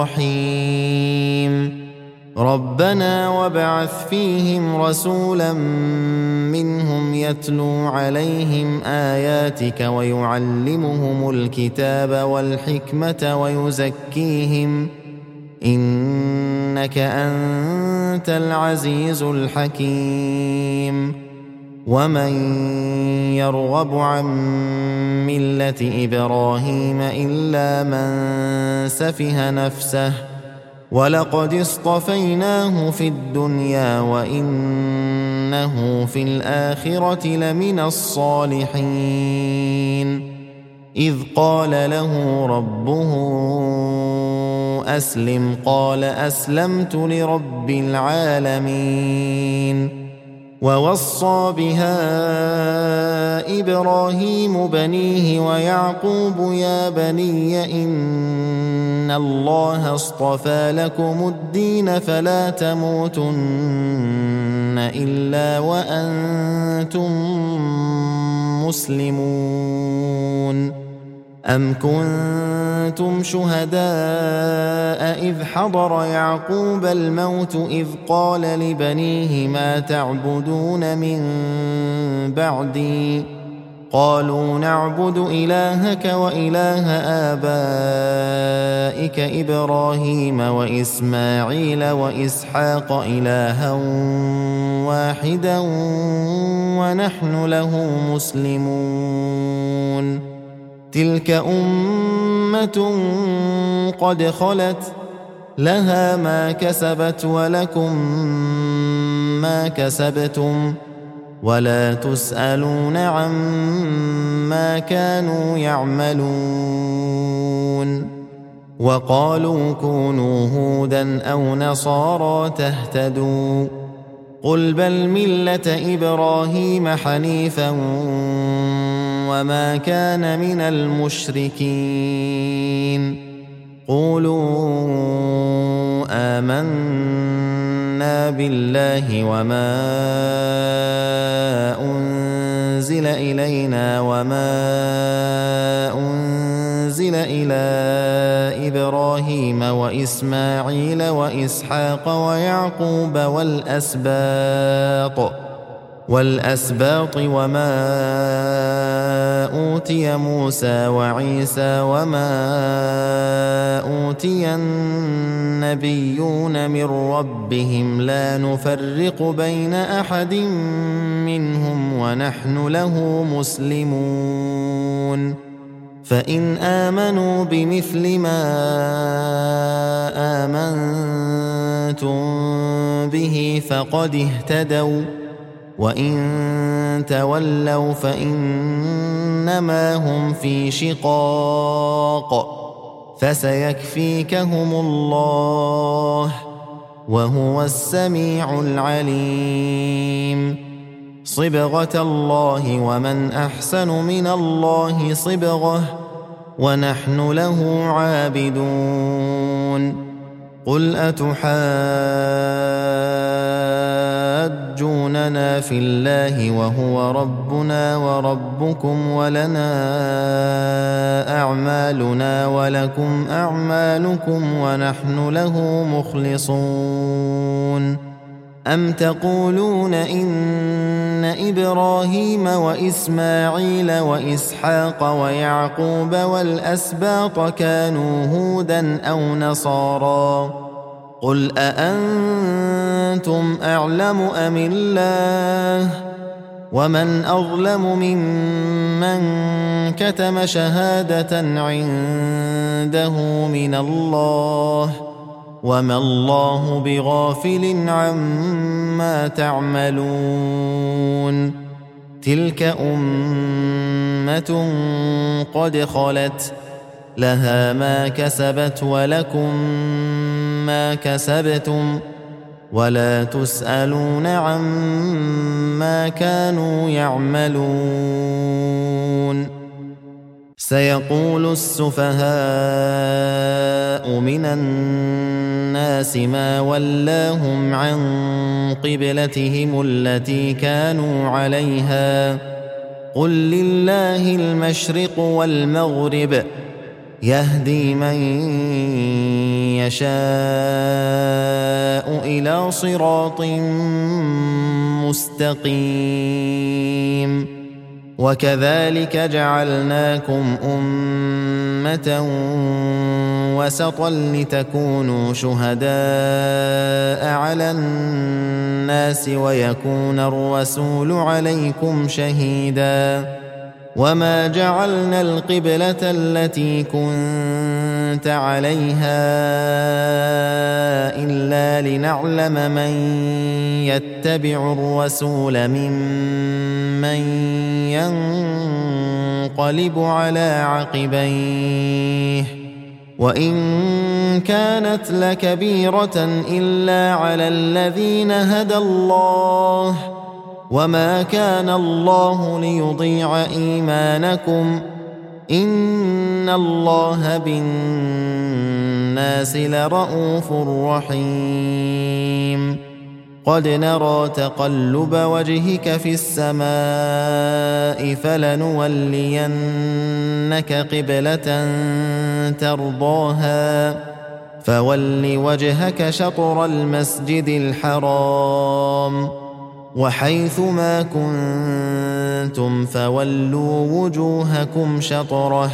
Speaker 1: الرحيم ربنا وابعث فيهم رسولا منهم يتلو عليهم آياتك ويعلمهم الكتاب والحكمة ويزكيهم إنك أنت العزيز الحكيم ومن يرغب عن ملة إبراهيم إلا من سفه نفسه ولقد اصطفيناه في الدنيا وإنه في الآخرة لمن الصالحين إذ قال له ربه أسلم قال أسلمت لرب العالمين ووصى بها إبراهيم بنيه ويعقوب يا بني إن الله اصطفى لكم الدين فلا تموتن إلا وأنتم مسلمون أم كنتم شهداء إذ حضر يعقوب الموت إذ قال لبنيه ما تعبدون من بعدي قالوا نعبد إلهك وإله آبائك إبراهيم وإسماعيل وإسحاق إلها واحدا ونحن له مسلمون تلك أمة قد خلت لها ما كسبت ولكم ما كسبتم ولا تسألون عما كانوا يعملون. وقالوا كونوا هودا أو نصارى تهتدوا قل بل ملة إبراهيم حنيفا وما كان من المشركين. قولوا آمنا بالله وما أنزل إلينا وما أنزل إلى إبراهيم وإسماعيل وإسحاق ويعقوب والأسباط والأسباط وما أوتي موسى وعيسى وما أوتي النبيون من ربهم لا نفرق بين أحد منهم ونحن له مسلمون. فإن آمنوا بمثل ما آمنتم به فقد اهتدوا وإن تولوا فإنما هم في شقاق فسيكفيكهم الله وهو السميع العليم. صبغة الله ومن أحسن من الله صبغة ونحن له عابدون. قل أتحاجوننا في الله وهو ربنا وربكم ولنا أعمالنا ولكم أعمالكم ونحن له مخلصون. أم تقولون إن إبراهيم وإسماعيل وإسحاق ويعقوب والأسباط كانوا هودا أو نصارى قل أأنتم أعلم أم الله ومن أظلم ممن كتم شهادة عنده من الله وما الله بغافل عما تعملون. تلك أمة قد خلت لها ما كسبت ولكم ما كسبتم ولا تسألون عما كانوا يعملون. سيقول السفهاء من الناس ما ولاهم عن قبلتهم التي كانوا عليها قل لله المشرق والمغرب يهدي من يشاء إلى صراط مستقيم. وكذلك جعلناكم أمة وسطا لتكونوا شهداء على الناس ويكون الرسول عليكم شهيدا. وما جعلنا القبلة التي كنت عليها إلا لنعلم من يتبع الرسول ممن ينقلب على عقبيه وإن كانت لكبيرة إلا على الذين هدى الله وما كان الله ليضيع إيمانكم إن الله بالناس لرءوف رحيم. قد نرى تقلب وجهك في السماء فلنولينك قبلة ترضاها فول وجهك شطر المسجد الحرام وحيث ما كنتم فولوا وجوهكم شطره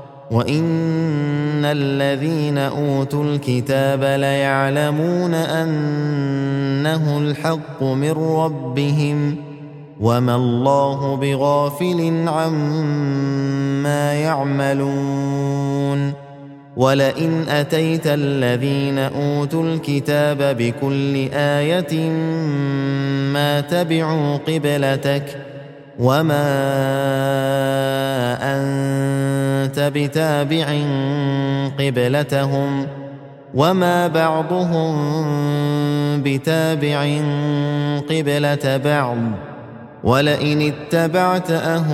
Speaker 1: وإن الذين أوتوا الكتاب ليعلمون أنه الحق من ربهم وما الله بغافل عما يعملون. ولئن أتيت الذين أوتوا الكتاب بكل آية ما تبعوا قبلتك وما أنت بتابع قبلتهم وما بعضهم بتابع قبلة بعض ولئن اتبعت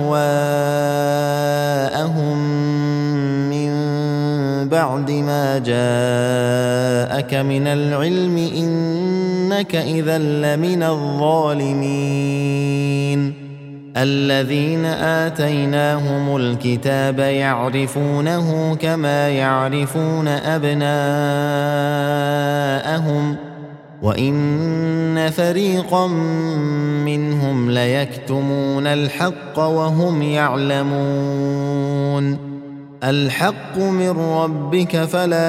Speaker 1: أهواءهم من بعد ما جاءك من العلم إنك إذا لمن الظالمين الذين آتيناهم الكتاب يعرفونه كما يعرفون أبناءهم وإن فريقا منهم ليكتمون الحق وهم يعلمون الحق من ربك فلا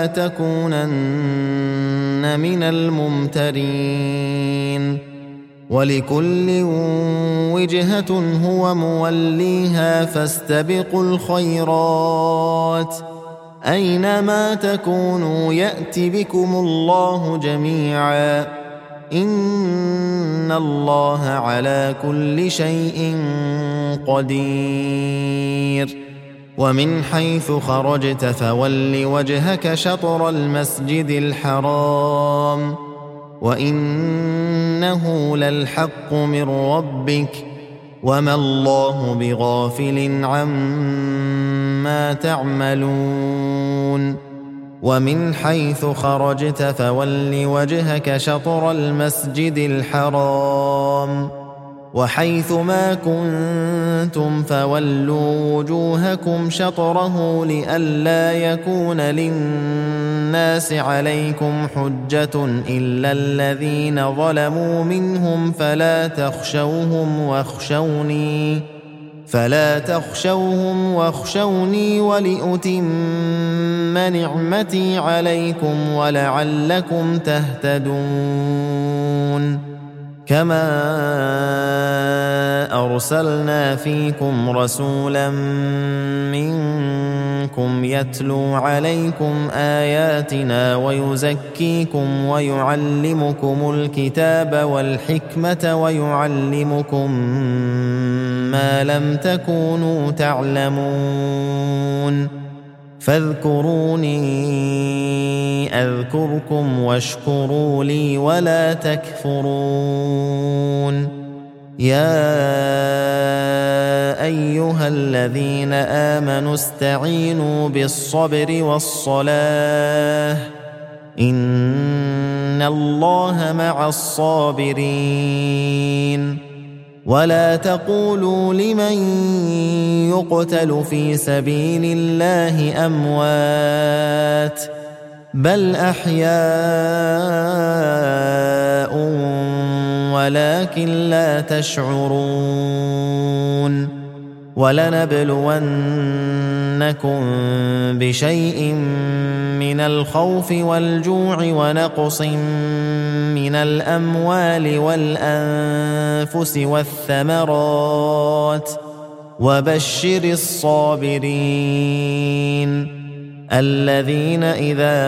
Speaker 1: تكونن من الممترين ولكل وجهة هو موليها فاستبقوا الخيرات أينما تكونوا يأت بكم الله جميعا إن الله على كل شيء قدير ومن حيث خرجت فول وجهك شطر المسجد الحرام وإنه للحق من ربك وما الله بغافل عما تعملون ومن حيث خرجت فول وجهك شطر المسجد الحرام وحيث ما كنتم فولوا وجوهكم شطره لئلا يكون للناس عليكم حجة إلا الذين ظلموا منهم فلا تخشوهم واخشوني فلا تخشوهم واخشوني ولأتم نعمتي عليكم ولعلكم تهتدون كما أرسلنا فيكم رسولا منكم يتلو عليكم آياتنا ويزكيكم ويعلمكم الكتاب والحكمة ويعلمكم ما لم تكونوا تعلمون فاذكروني أذكركم واشكروا لي ولا تكفرون يا أيها الذين آمنوا استعينوا بالصبر والصلاة إن الله مع الصابرين ولا تقولوا لمن يقتل في سبيل الله أموات بل أحياء ولكن لا تشعرون ولنبلونكم بشيء من الخوف والجوع ونقص من الأموال والأنفس والثمرات وبشر الصابرين الذين إذا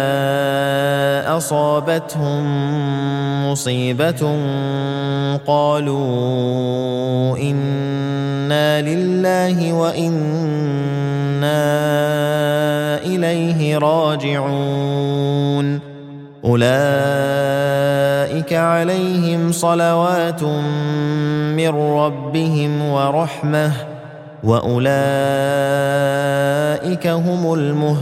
Speaker 1: أصابتهم مصيبة قالوا إنا لله وإنا إليه راجعون أولئك عليهم صلوات من ربهم ورحمة وأولئك هم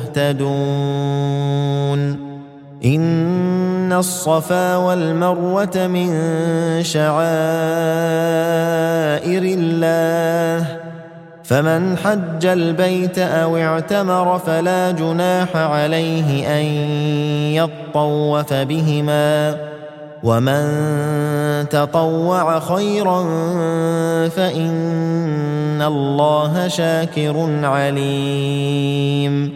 Speaker 1: المهتدون إن الصفا والمروة من شعائر الله فمن حج البيت أو اعتمر فلا جناح عليه أن يطوف بهما ومن تطوع خيرا فإن الله شاكر عليم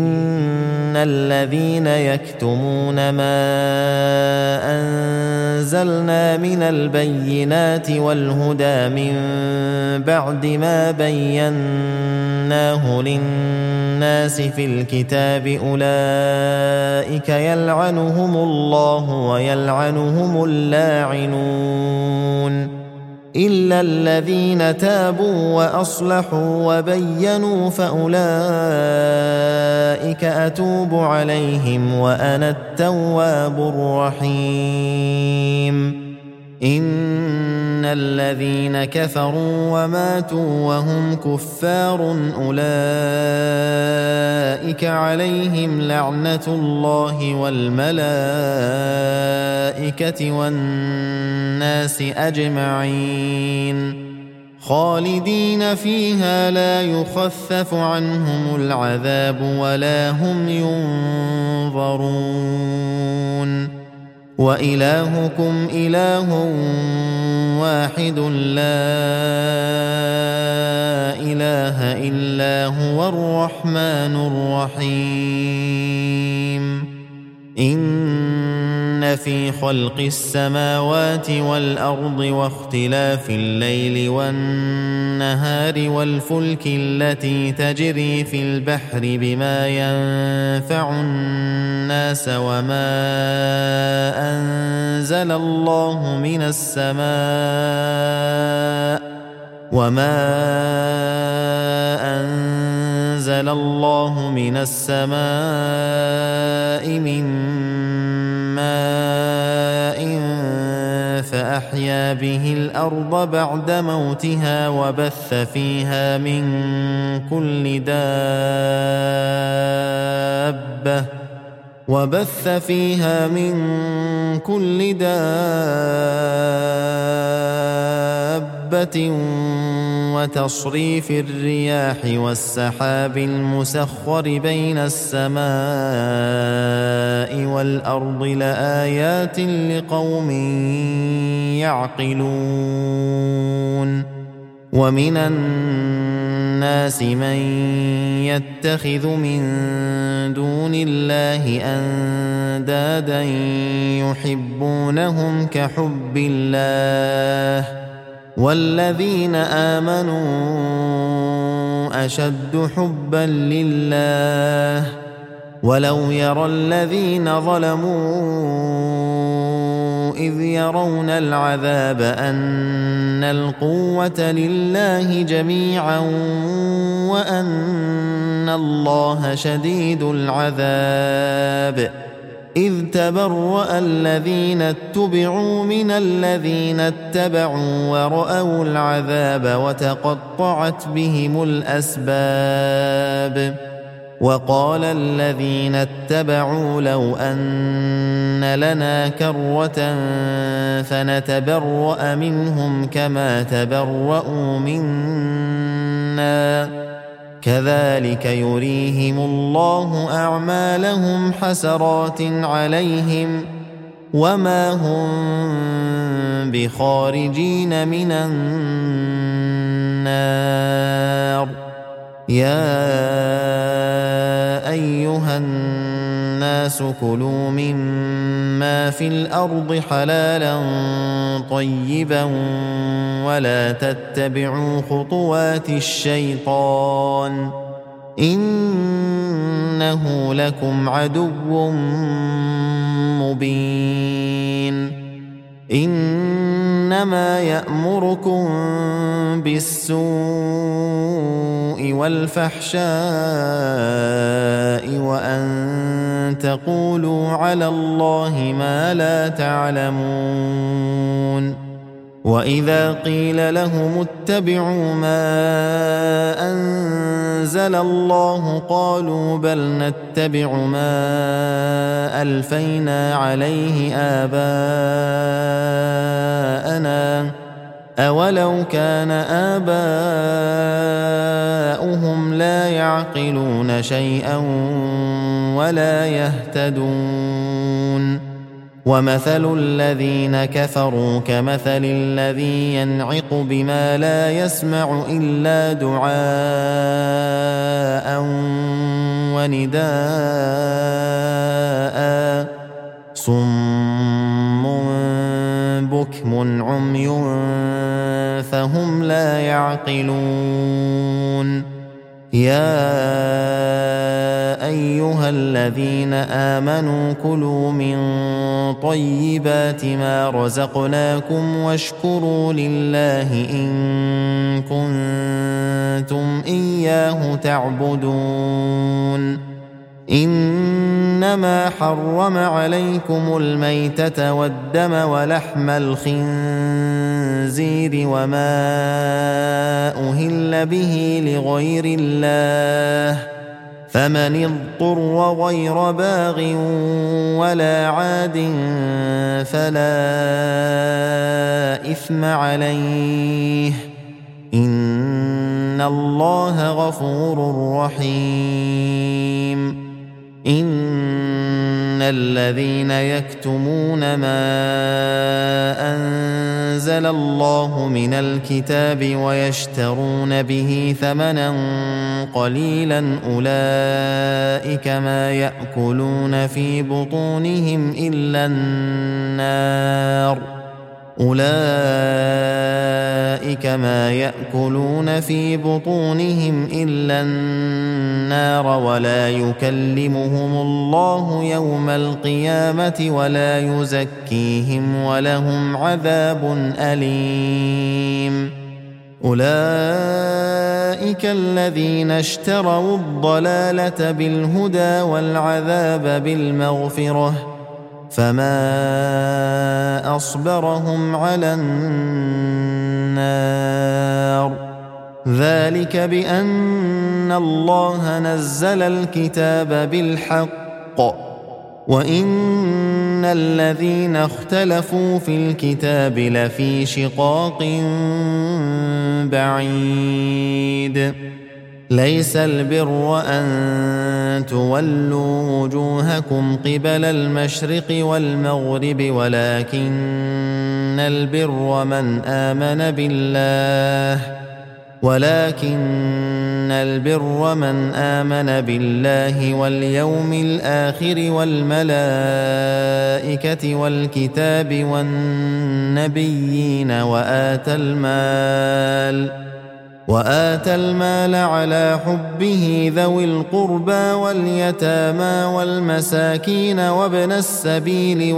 Speaker 1: إن الذين يكتمون ما أنزل أنزلنا من البينات والهدى من بعد ما بيناه للناس في الكتاب أولئك يلعنهم الله ويلعنهم اللاعنون إلا الذين تابوا وأصلحوا وبينوا فأولئك أتوب عليهم وأنا التواب الرحيم إن الذين كفروا وماتوا وهم كفار أولئك عليهم لعنة الله والملائكة والناس أجمعين خالدين فيها لا يخفف عنهم العذاب ولا هم ينظرون وإلهكم إله واحد لا إله إلا هو الرحمن الرحيم إن في خلق السماوات والأرض واختلاف الليل والنهار والفلك التي تجري في البحر بما ينفع الناس وما أنزل الله من السماء وما أنزل الله من السماء من ماء فأحيا به الأرض بعد موتها وبث فيها من كل دابة وبث فيها من كل دابة وتصريف الرياح والسحاب المسخر بين السماء والأرض لآيات لقوم يعقلون ومن الناس من يتخذ من دون الله أندادا يحبونهم كحب الله والذين آمنوا أشد حبا لله ولو يرى الذين ظلموا إذ يرون العذاب أن القوة لله جميعا وأن الله شديد العذاب إذ تبرأ الذين اتبعوا من الذين اتبعوا ورأوا العذاب وتقطعت بهم الأسباب وقال الذين اتبعوا لو أن لنا كرة فنتبرأ منهم كما تبرأوا منا كذلك يريهم الله أعمالهم حسرات عليهم وما هم بخارجين من النار يا أيها الناس كلوا مما في الأرض حلالا طيبا ولا تتبعوا خطوات الشيطان إنه لكم عدو مبين إنما يأمركم بالسوء والفحشاء وأن تقولوا على الله ما لا تعلمون وإذا قيل لهم اتبعوا ما أنزل الله قالوا بل نتبع ما ألفينا عليه آباءنا أولو كان آباؤهم لا يعقلون شيئا ولا يهتدون ومثل الذين كفروا كمثل الذي ينعق بما لا يسمع إلا دعاء ونداء صم بكم عمي فهم لا يعقلون يا أيها الذين آمنوا كلوا من طيبات ما رزقناكم واشكروا لله إن كنتم إياه تعبدون إنما حرم عليكم الميتة والدم ولحم الخنزير وما أهل به لغير الله فمن اضطر غير باغ ولا عاد فلا إثم عليه إن الله غفور رحيم إن الذين يكتمون ما أنزل الله من الكتاب ويشترون به ثمنا قليلا أولئك ما يأكلون في بطونهم إلا النار أولئك ما يأكلون في بطونهم إلا النار ولا يكلمهم الله يوم القيامة ولا يزكيهم ولهم عذاب أليم أولئك الذين اشتروا الضلالة بالهدى والعذاب بالمغفرة فما أصبرهم على النار ذلك بأن الله نزل الكتاب بالحق وإن الذين اختلفوا في الكتاب لفي شقاق بعيد ليس البر أن تولوا وجوهكم قبل المشرق والمغرب ولكن البر من آمن بالله ولكن البر من آمن بالله واليوم الآخر والملائكة والكتاب والنبيين وآتى المال وآتى المال على حبه ذوي القربى واليتامى والمساكين وابن السبيل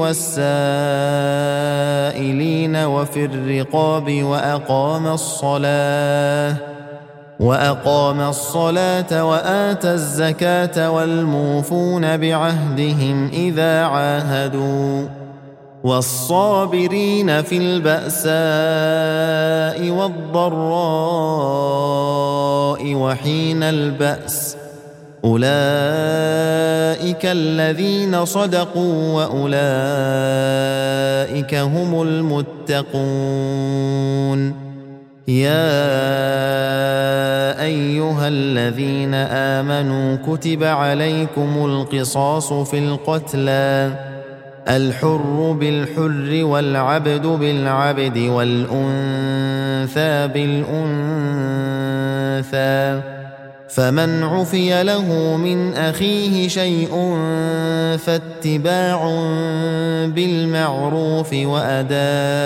Speaker 1: والسائلين وفي الرقاب وأقام الصلاة وأقام الصلاة وآتى الزكاة والموفون بعهدهم إذا عاهدوا والصابرين في البأساء والضراء وحين البأس أولئك الذين صدقوا وأولئك هم المتقون يا أيها الذين آمنوا كتب عليكم القصاص في القتلى الحر بالحر والعبد بالعبد والأنثى بالأنثى فمن عفي له من أخيه شيء فاتباع بالمعروف وأداء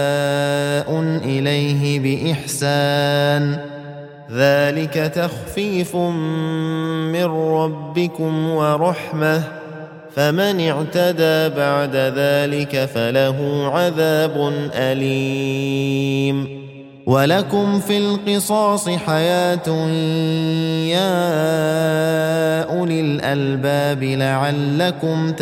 Speaker 1: إليه بإحسان ذلك تخفيف من ربكم ورحمة فمن اعتدى بعد ذلك فله عذاب أليم ولكم في القصاص حياة يا أولي الألباب لعلكم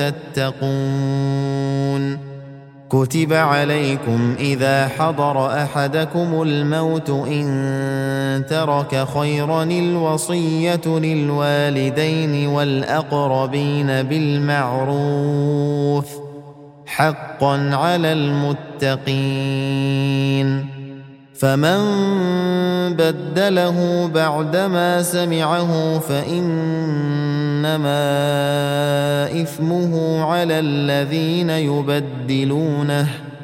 Speaker 1: تتقون كتب عليكم إذا حضر أحدكم الموت إن ترك خيرا الوصية للوالدين والأقربين بالمعروف حقا على المتقين فمن بدله بعدما سمعه فإنما إثمه على الذين يبدلونه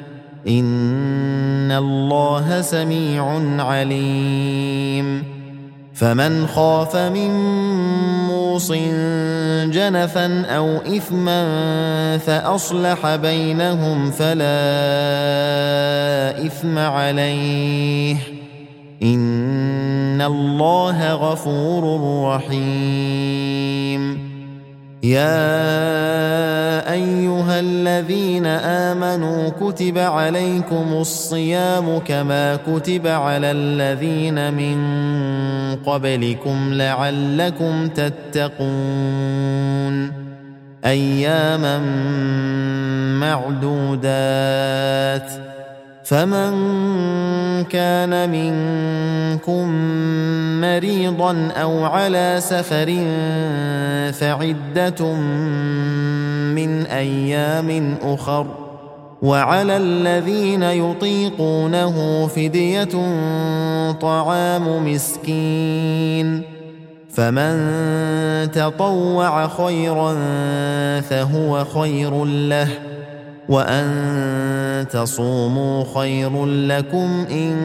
Speaker 1: إن الله سميع عليم فمن خاف من موص جنفا أو إثما فأصلح بينهم فلا إثم عليه إن الله غفور رحيم. يا أيها الذين آمنوا كتب عليكم الصيام كما كتب على الذين من قبلكم لعلكم تتقون أياما معدودات. فمن كان منكم مريضا أو على سفر فعدة من أيام أخر وعلى الذين يطيقونه فدية طعام مسكين فمن تطوع خيرا فهو خير له وأن تصوموا خير لكم إن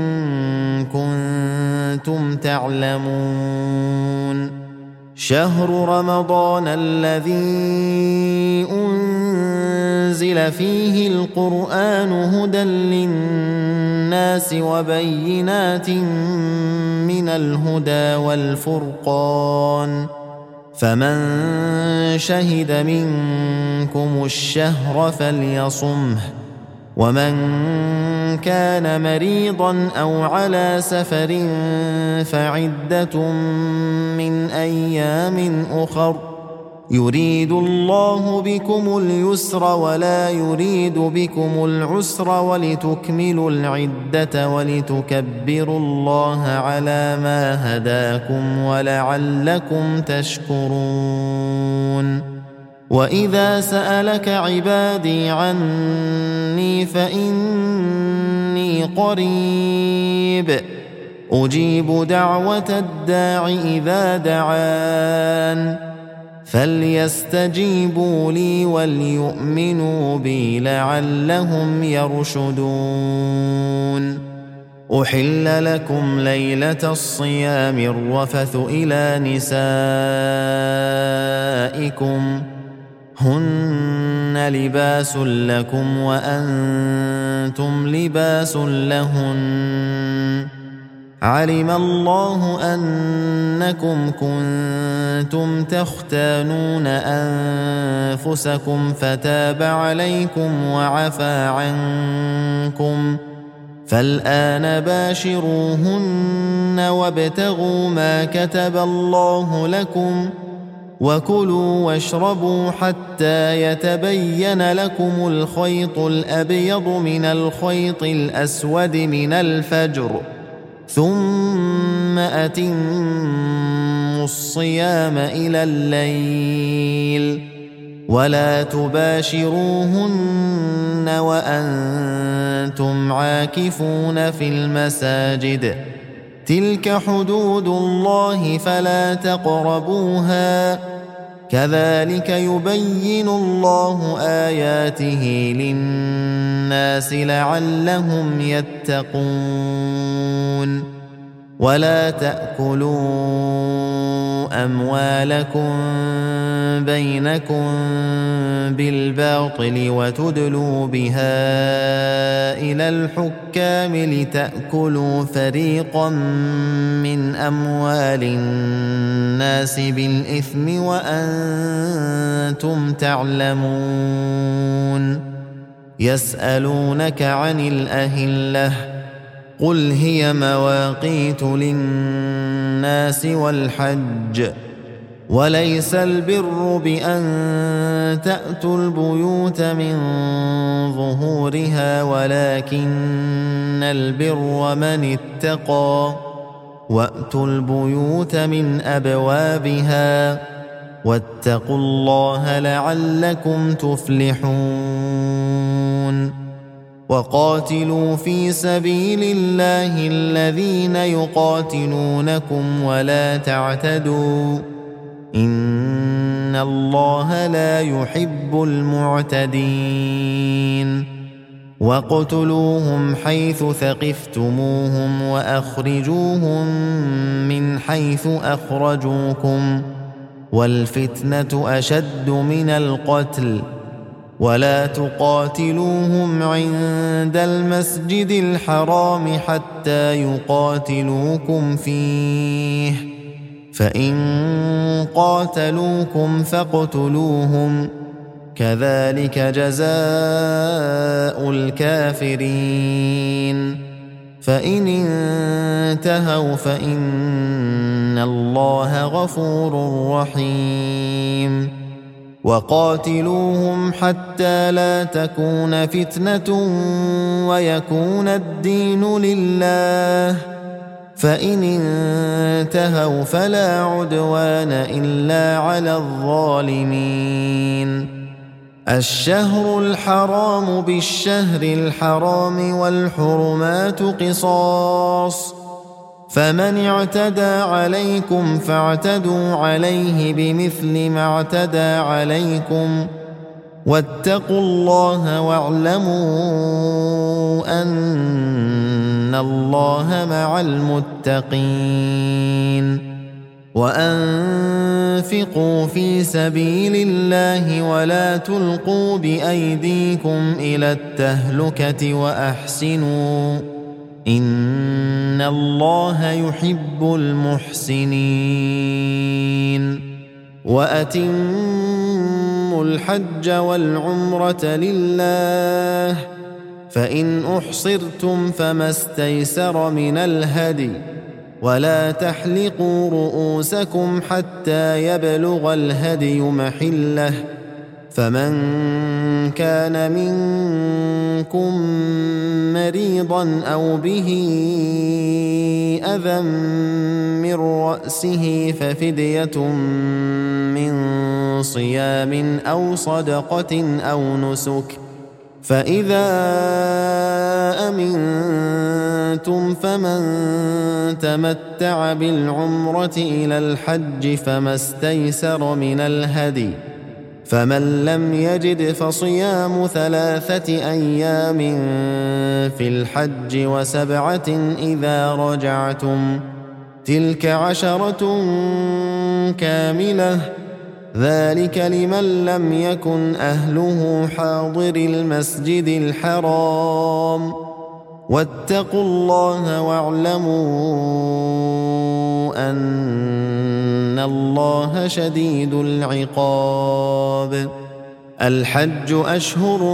Speaker 1: كنتم تعلمون. شهر رمضان الذي أنزل فيه القرآن هدى للناس وبينات من الهدى والفرقان فمن شهد منكم الشهر فليصمه ومن كان مريضا أو على سفر فعدة من أيام أخر يريد الله بكم اليسر ولا يريد بكم العسر ولتكملوا العدة ولتكبروا الله على ما هداكم ولعلكم تشكرون. وإذا سألك عبادي عني فإني قريب أجيب دعوة الداع إذا دعان فليستجيبوا لي وليؤمنوا بي لعلهم يرشدون. أحل لكم ليلة الصيام الرفث إلى نسائكم هن لباس لكم وأنتم لباس لهن علم الله أنكم كنتم تختانون أنفسكم فتاب عليكم وعفى عنكم فالآن باشروهن وابتغوا ما كتب الله لكم وكلوا واشربوا حتى يتبين لكم الخيط الأبيض من الخيط الأسود من الفجر ثم أتموا الصيام إلى الليل ولا تباشروهن وأنتم عاكفون في المساجد تلك حدود الله فلا تقربوها كذلك يبين الله آياته للناس لعلهم يتقون. ولا تأكلوا أموالكم بينكم بالباطل وتدلوا بها إلى الحكام لتأكلوا فريقا من أموال الناس بالإثم وأنتم تعلمون. يسألونك عن الأهلة قل هي مواقيت للناس والحج وليس البر بأن تأتوا البيوت من ظهورها ولكن البر من اتقى وأتوا البيوت من أبوابها واتقوا الله لعلكم تفلحون. وقاتلوا في سبيل الله الذين يقاتلونكم ولا تعتدوا إن الله لا يحب المعتدين. وَاقْتُلُوهُمْ حَيْثُ ثَقِفْتُمُوهُمْ وَأَخْرِجُوهُمْ مِنْ حَيْثُ أَخْرَجُوكُمْ وَالْفِتْنَةُ أَشَدُّ مِنَ الْقَتْلِ ولا تقاتلوهم عند المسجد الحرام حتى يقاتلوكم فيه، فإن قاتلوكم فاقتلوهم، كذلك جزاء الكافرين. فإن انتهوا فإن الله غفور رحيم. وقاتلوهم حتى لا تكون فتنة ويكون الدين لله، فإن انتهوا فلا عدوان إلا على الظالمين. الشهر الحرام بالشهر الحرام والحرمات قصاص، فمن اعتدى عليكم فاعتدوا عليه بمثل ما اعتدى عليكم، واتقوا الله واعلموا أن الله مع المتقين. وأنفقوا في سبيل الله ولا تلقوا بأيديكم إلى التهلكة وأحسنوا إن الله يحب المحسنين. وأتموا الحج والعمرة لله، فإن أحصرتم فما استيسر من الهدي، ولا تحلقوا رؤوسكم حتى يبلغ الهدي محله، فمن كان منكم مريضا أو به أذى من رأسه ففدية من صيام أو صدقة أو نسك، فإذا أمنتم فمن تمتع بالعمرة إلى الحج فما استيسر من الهدي، فمن لم يجد فصيام ثلاثة أيام في الحج وسبعة إذا رجعتم، تلك عشرة كاملة، ذلك لمن لم يكن أهله حاضر المسجد الحرام. واتقوا الله واعلموا أن الله شديد العقاب. الحج أشهر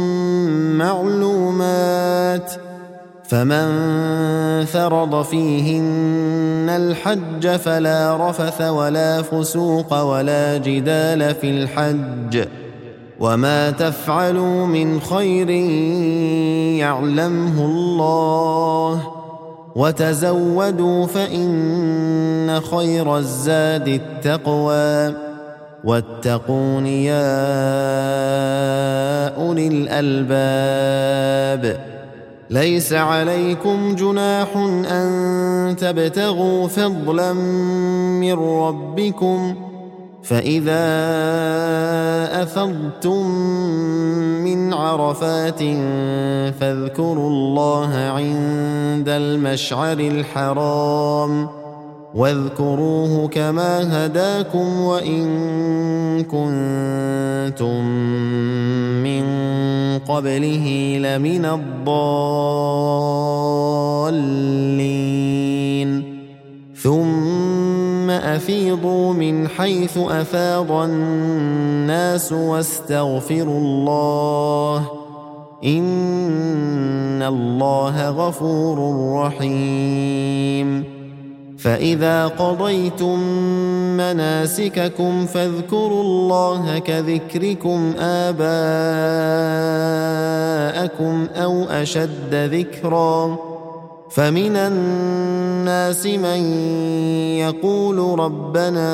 Speaker 1: معلومات، فمن فرض فيهن الحج فلا رفث ولا فسوق ولا جدال في الحج، وما تفعلوا من خير يعلمه الله، وتزودوا فإن خير الزاد التقوى، واتقون يا أولي الألباب. ليس عليكم جناح أن تبتغوا فضلا من ربكم، فإذا أفضتم من عرفات فاذكروا الله عند المشعر الحرام، واذكروه كما هداكم وإن كنتم من قبله لمن الضالين. ثم أفيضوا من حيث أفاض الناس واستغفروا الله إن الله غفور رحيم. فإذا قضيتم مناسككم فاذكروا الله كذكركم آباءكم أو أشد ذكرا، فمن الناس من يقول ربنا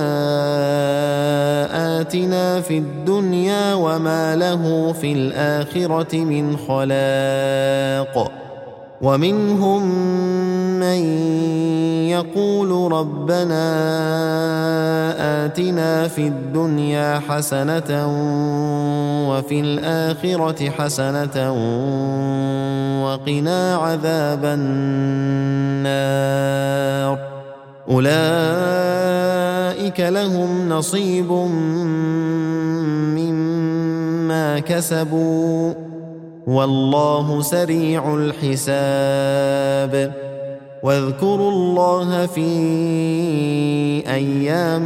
Speaker 1: آتنا في الدنيا وما له في الآخرة من خلاق، ومنهم من يقول ربنا آتنا في الدنيا حسنة وفي الآخرة حسنة وقنا عذاب النار. أولئك لهم نصيب مما ما كسبوا والله سريع الحساب واذكروا الله في أيام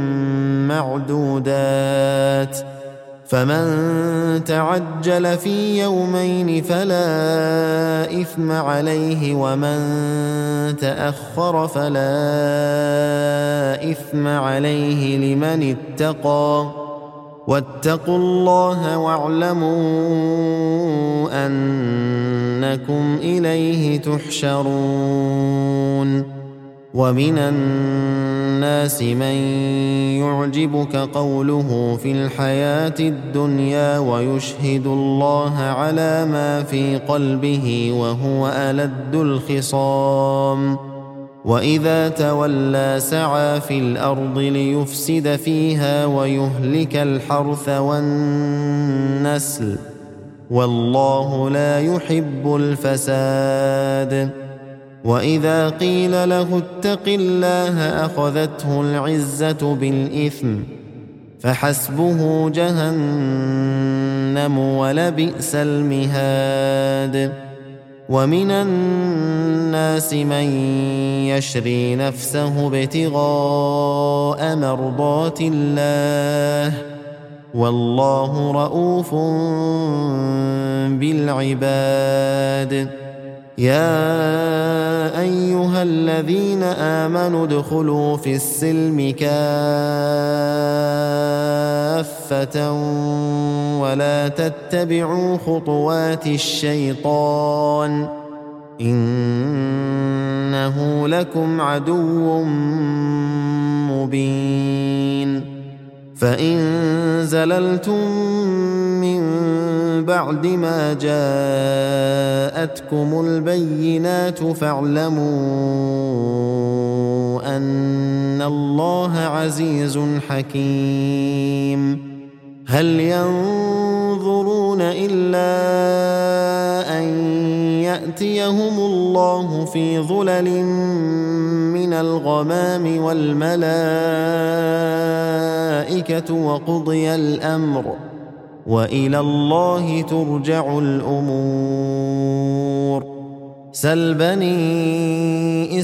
Speaker 1: معدودات فمن تعجل في يومين فلا إثم عليه ومن تأخر فلا إثم عليه لمن اتقى واتقوا الله واعلموا أنكم إليه تحشرون ومن الناس من يعجبك قوله في الحياة الدنيا ويشهد الله على ما في قلبه وهو ألد الخصام وإذا تولى سعى في الأرض ليفسد فيها ويهلك الحرث والنسل والله لا يحب الفساد وإذا قيل له اتق الله أخذته العزة بالإثم فحسبه جهنم ولبئس المهاد ومن الناس من يشري نفسه ابتغاء مرضات الله والله رؤوف بالعباد يا أيها الذين آمنوا ادخلوا في السلم كافة ولا تتبعوا خطوات الشيطان إنه لكم عدو مبين فإن زللتم من بعد ما جاءتكم البينات فاعلموا أن الله عزيز حكيم هل ينظرون إلا أن يأتيهم الله في ظلل من الغمام والملائكة وقضي الأمر وإلى الله ترجع الأمور سل بني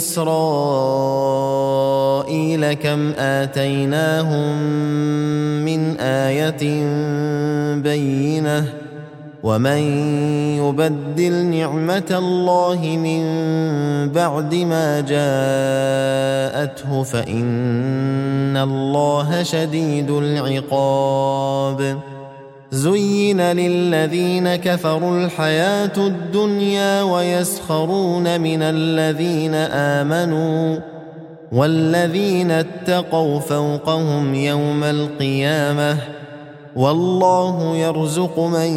Speaker 1: إسرائيل كم آتيناهم من آية بينة ومن يبدل نعمة الله من بعد ما جاءته فإن الله شديد العقاب زين للذين كفروا الحياة الدنيا ويسخرون من الذين آمنوا والذين اتقوا فوقهم يوم القيامة والله يرزق من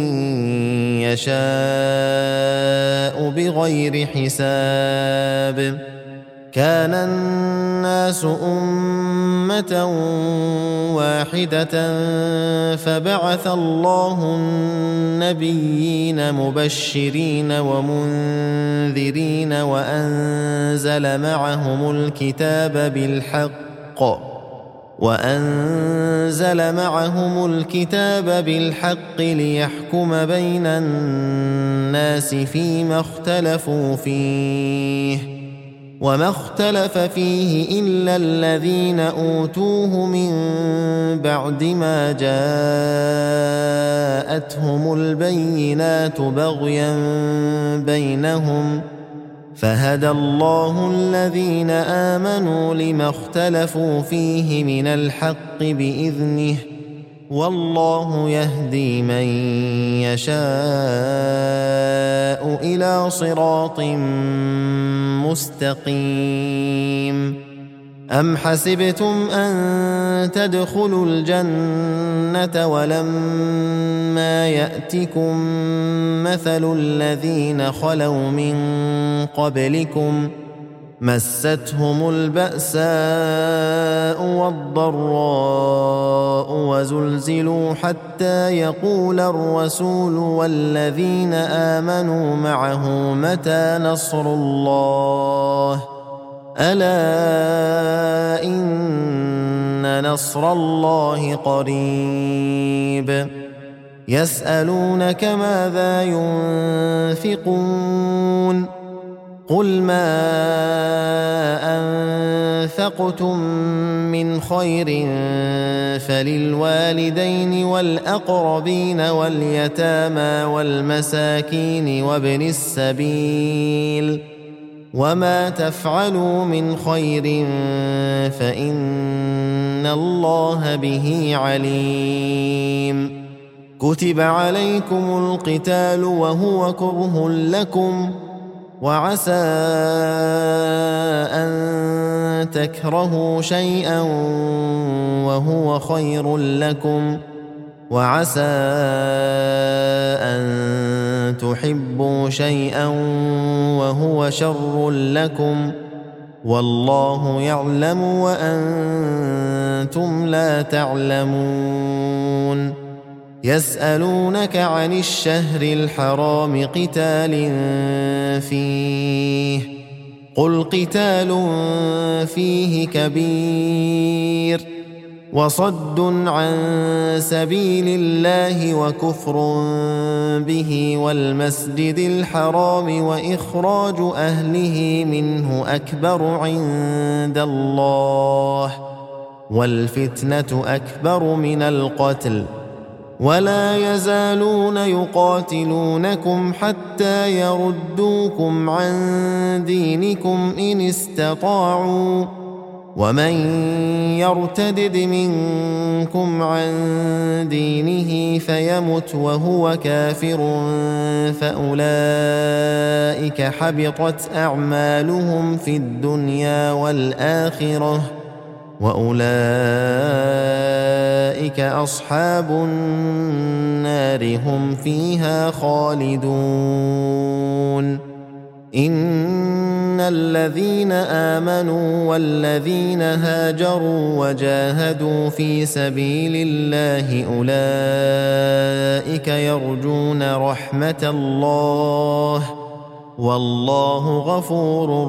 Speaker 1: يشاء بغير حساب كان الناس أمة واحدة فبعث الله النبيين مبشرين ومنذرين وأنزل معهم الكتاب بالحق وأنزل معهم الكتاب بالحق ليحكم بين الناس فيما اختلفوا فيه وما اختلف فيه إلا الذين أوتوه من بعد ما جاءتهم البينات بغيا بينهم فهدى الله الذين آمنوا لما اختلفوا فيه من الحق بإذنه والله يهدي من يشاء إلى صراط مستقيم أم حسبتم أن تدخلوا الجنة ولما يأتكم مثل الذين خلوا من قبلكم مستهم البأساء والضراء وزلزلوا حتى يقول الرسول والذين آمنوا معه متى نصر الله ألا إن نصر الله قريب يسألونك ماذا ينفقون قل ما أنفقتم من خير فللوالدين والأقربين واليتامى والمساكين وابن السبيل وما تفعلوا من خير فإن الله به عليم كتب عليكم القتال وهو كره لكم وعسى أن تكرهوا شيئا وهو خير لكم وعسى أن تحبوا شيئا وهو شر لكم والله يعلم وأنتم لا تعلمون يسألونك عن الشهر الحرام قتال فيه قل قتال فيه كبير وصد عن سبيل الله وكفر به والمسجد الحرام وإخراج أهله منه أكبر عند الله والفتنة أكبر من القتل ولا يزالون يقاتلونكم حتى يردوكم عن دينكم إن استطاعوا ومن يرتدد منكم عن دينه فيمت وهو كافر فأولئك حبطت أعمالهم في الدنيا والآخرة وأولئك أصحاب النار هم فيها خالدون إن الذين آمنوا والذين هاجروا وجاهدوا في سبيل الله أولئك يرجون رحمة الله والله غفور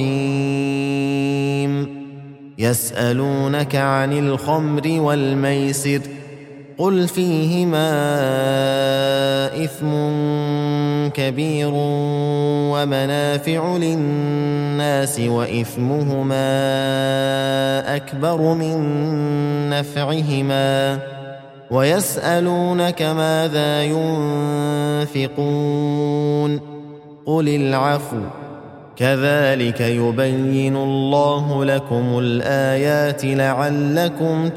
Speaker 1: رحيم يسألونك عن الخمر والميسر قل فيهما إثم كبير ومنافع للناس وإثمهما أكبر من نفعهما ويسألونك ماذا ينفقون قل العفو كذلك يبين الله لكم الآيات لعلكم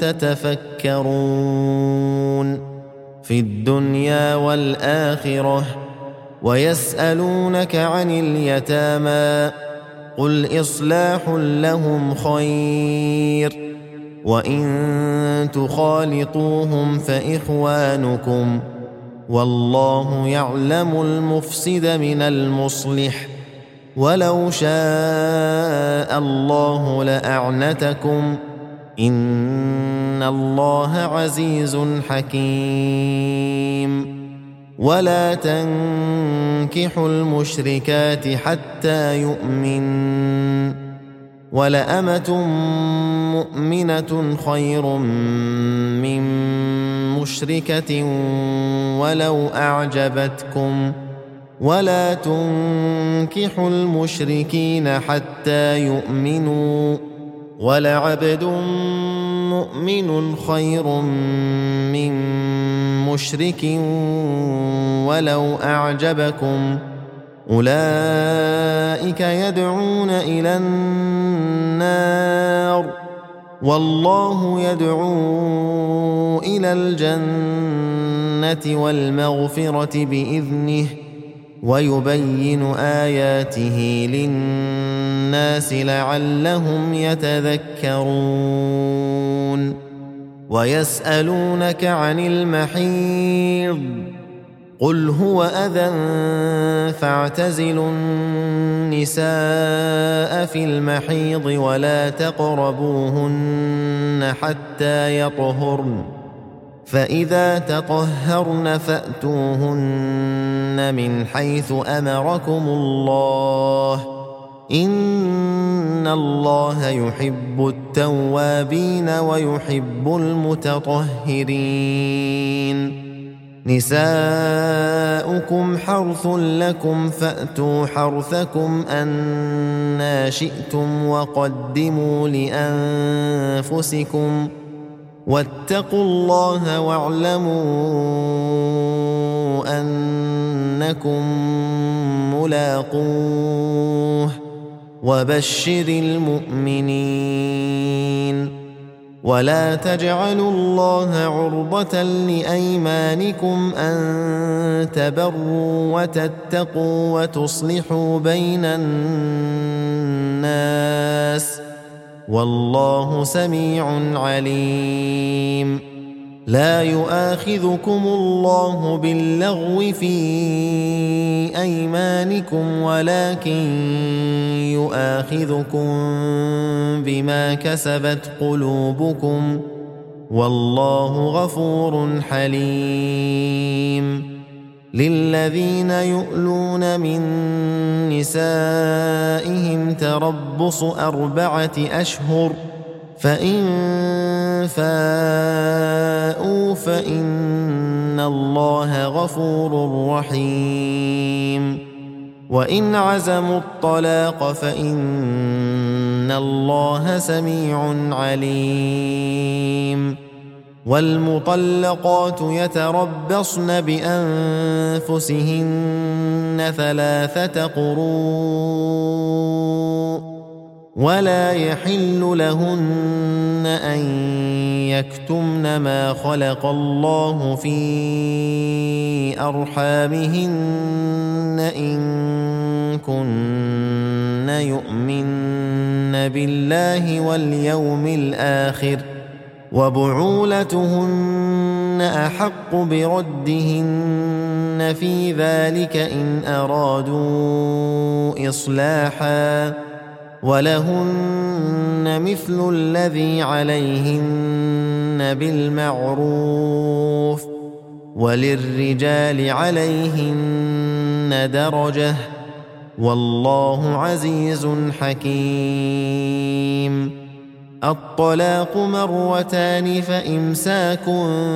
Speaker 1: تتفكرون في الدنيا والآخرة ويسألونك عن اليتامى قل إصلاح لهم خير وإن تخالطوهم فإخوانكم والله يعلم المفسد من المصلح ولو شاء الله لأعنتكم إن الله عزيز حكيم ولا تنكحوا المشركات حتى يؤمن ولأمة مؤمنة خير من مشركة ولو أعجبتكم ولا تنكحوا المشركين حتى يؤمنوا ولعبد مؤمن خير من مشرك ولو أعجبكم أولئك يدعون إلى النار والله يدعو إلى الجنة والمغفرة بإذنه ويبين آياته للناس لعلهم يتذكرون ويسألونك عن المحيض قل هو أذى فاعتزلوا النساء في المحيض ولا تقربوهن حتى يطهرن فإذا تطهرن فأتوهن من حيث أمركم الله إن الله يحب التوابين ويحب المتطهرين نساؤكم حرث لكم فأتوا حرثكم أنى شئتم وقدموا لأنفسكم واتقوا الله واعلموا أنكم ملاقوه وبشر المؤمنين. ولا تجعلوا الله عرضة لأيمانكم أن تبروا وتتقوا وتصلحوا بين الناس والله سميع عليم. لا يؤاخذكم الله باللغو في أيمانكم ولكن يؤاخذكم بما كسبت قلوبكم والله غفور حليم. للذين يؤلون من نسائهم تربص أربعة أشهر فإن فاءوا فإن الله غفور رحيم. وإن عزموا الطلاق فإن الله سميع عليم. والمطلقات يتربصن بأنفسهن ثلاثة قروء ولا يحل لهن أن يكتمن ما خلق الله في أرحامهن إن كن يؤمن بالله واليوم الآخر وبعولتهن أحق بردهن في ذلك إن أرادوا إصلاحا ولهن مثل الذي عليهن بالمعروف وللرجال عليهن درجة والله عزيز حكيم. الطلاق مرتان فإمساك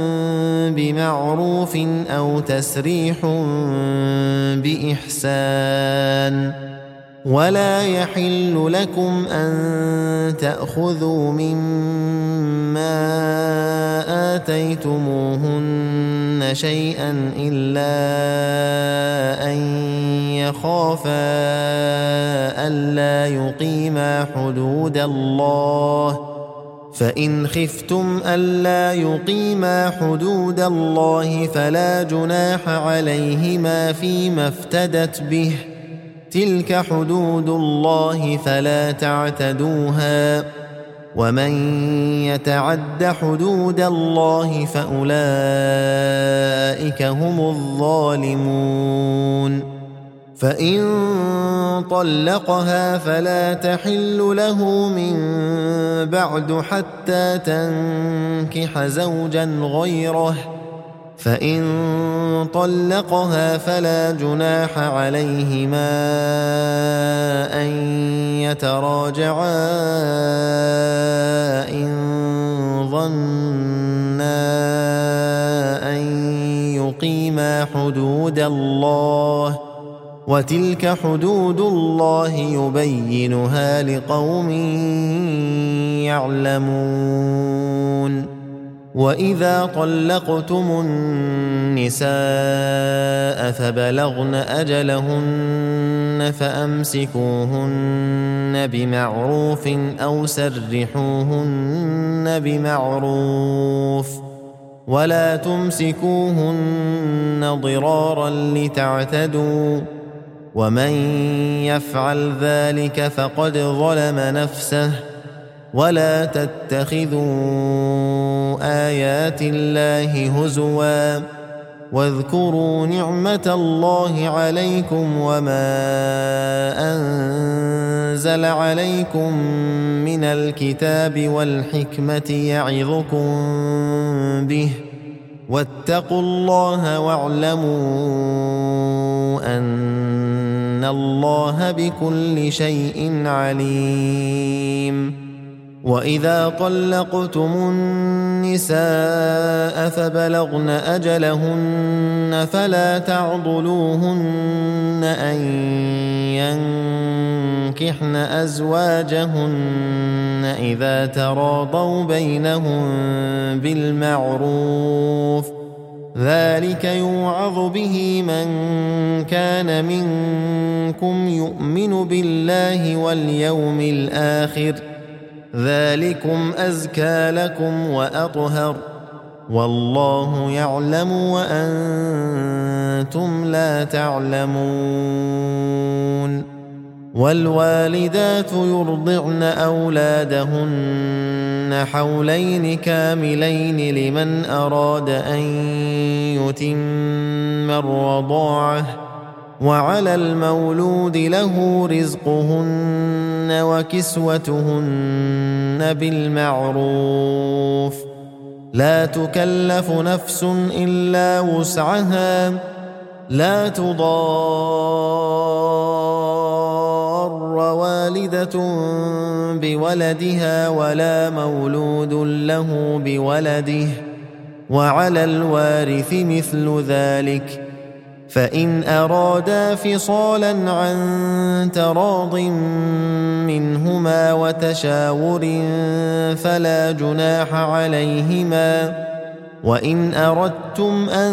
Speaker 1: بمعروف أو تسريح بإحسان. ولا يحل لكم أن تأخذوا مما آتيتموهن شيئا إلا أن يخافا ألا يقيما حدود الله فإن خفتم ألا يقيما حدود الله فلا جناح عليهما فيما افتدت به تلك حدود الله فلا تعتدوها ومن يتعد حدود الله فأولئك هم الظالمون. فإن طلقها فلا تحل له من بعد حتى تنكح زوجا غيره فإن طلقها فلا جناح عليهما أن يتراجعا إن ظنا أن يقيما حدود الله وتلك حدود الله يبينها لقوم يعلمون. وإذا طلقتم النساء فبلغن أجلهن فأمسكوهن بمعروف أو سرحوهن بمعروف ولا تمسكوهن ضرارا لتعتدوا ومن يفعل ذلك فقد ظلم نفسه ولا تتخذوا آيات الله هزوا واذكروا نعمة الله عليكم وما أنزل عليكم من الكتاب والحكمة يعظكم به واتقوا الله واعلموا أن الله بكل شيء عليم. وإذا طلقتم النساء فبلغن أجلهن فلا تعضلوهن أن ينكحن أزواجهن إذا تراضوا بينهم بالمعروف ذلك يوعظ به من كان منكم يؤمن بالله واليوم الآخر ذلكم أزكى لكم وأطهر والله يعلم وأنتم لا تعلمون والوالدات يرضعن أولادهن حولين كاملين لمن أراد أن يتم الرضاعة وعلى المولود له رزقهن وكسوتهن بالمعروف لا تكلف نفس إلا وسعها لا تضار والدة بولدها ولا مولود له بولده وعلى الوارث مثل ذلك فإن أرادا فصالا عن تراض منهما وتشاور فلا جناح عليهما وإن أردتم أن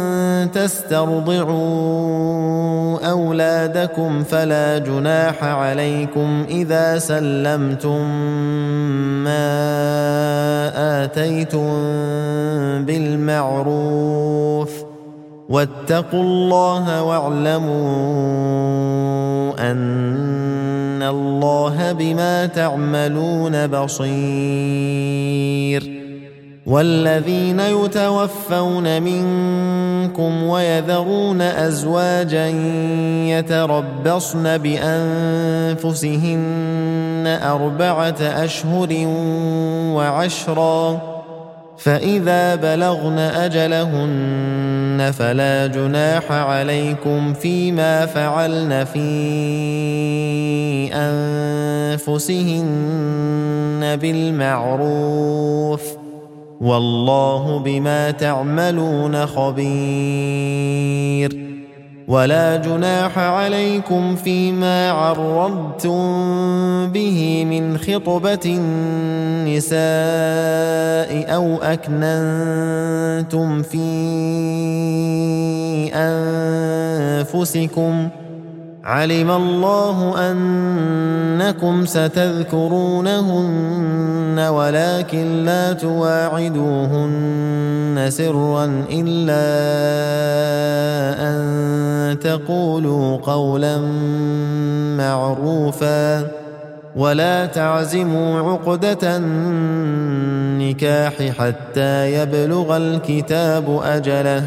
Speaker 1: تسترضعوا أولادكم فلا جناح عليكم إذا سلمتم ما آتيتم بالمعروف واتقوا الله واعلموا أن الله بما تعملون بصير والذين يتوفون منكم ويذرون أزواجا يتربصن بأنفسهن أربعة أشهر وعشرا فإذا بلغن أجلهن فلا جناح عليكم فيما فعلن في أنفسهن بالمعروف والله بما تعملون خبير ولا جناح عليكم فيما عرضتم به من خطبة النساء أو أكننتم في أنفسكم علم الله أنكم ستذكرونهن ولكن لا تواعدوهن سرا إلا أن تقولوا قولا معروفا ولا تعزموا عقدة النكاح حتى يبلغ الكتاب أجله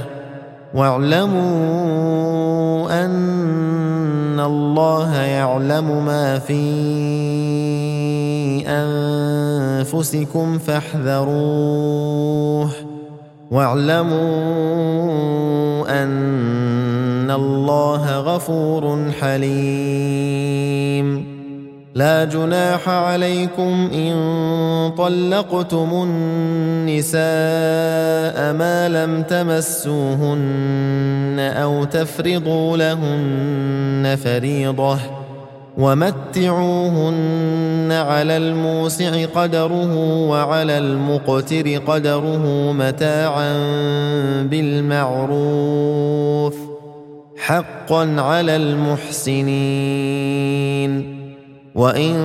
Speaker 1: واعلموا أن الله يعلم ما في أنفسكم فاحذروه واعلموا أن الله غفور حليم لا جناح عليكم إن طلقتم النساء ما لم تمسوهن أو تفرضوا لهن فريضة ومتعوهن على الموسع قدره وعلى المقتر قدره متاعا بالمعروف حقا على المحسنين وإن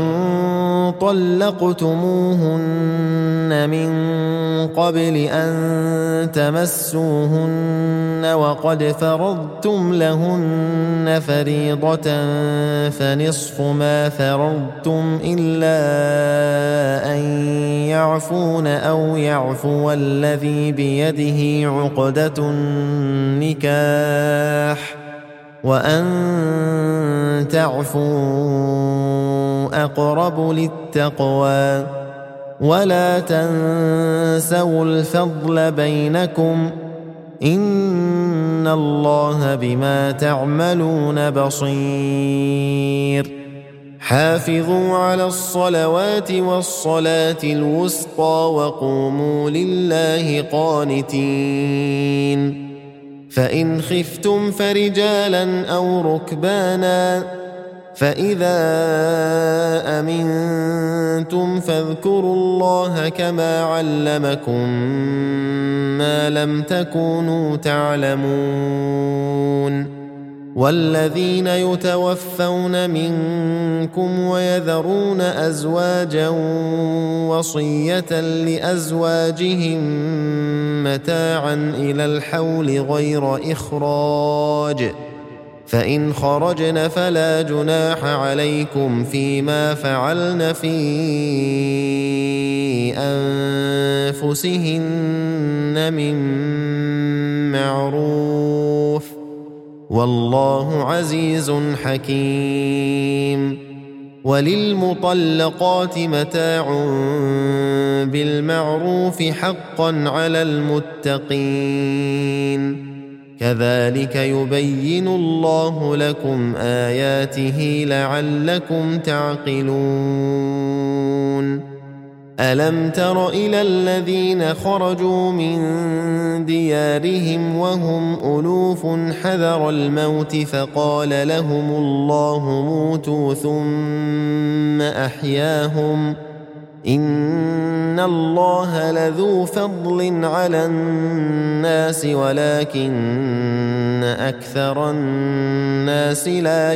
Speaker 1: طلقتموهن من قبل أن تمسوهن وقد فرضتم لهن فريضة فنصف ما فرضتم إلا أن يعفون أو يعفو الذي بيده عقدة النكاح وأن تعفوا أقرب للتقوى ولا تنسوا الفضل بينكم إن الله بما تعملون بصير حافظوا على الصلوات والصلاة الوسطى وقوموا لله قانتين فإن خفتم فرجالا أو ركبانا فإذا أمنتم فاذكروا الله كما علمكم ما لم تكونوا تعلمون والذين يتوفون منكم ويذرون أزواجا وصية لأزواجهم متاعا إلى الحول غير إخراج فإن خرجن فلا جناح عليكم فيما فعلن في أنفسهن من معروف والله عزيز حكيم وللمطلقات متاع بالمعروف حقا على المتقين كذلك يبين الله لكم آياته لعلكم تعقلون ألم تر إلى الذين خرجوا من ديارهم وهم ألوف حذر الموت فقال لهم الله موتوا ثم أحياهم إن الله لذو فضل على الناس ولكن أكثر الناس لا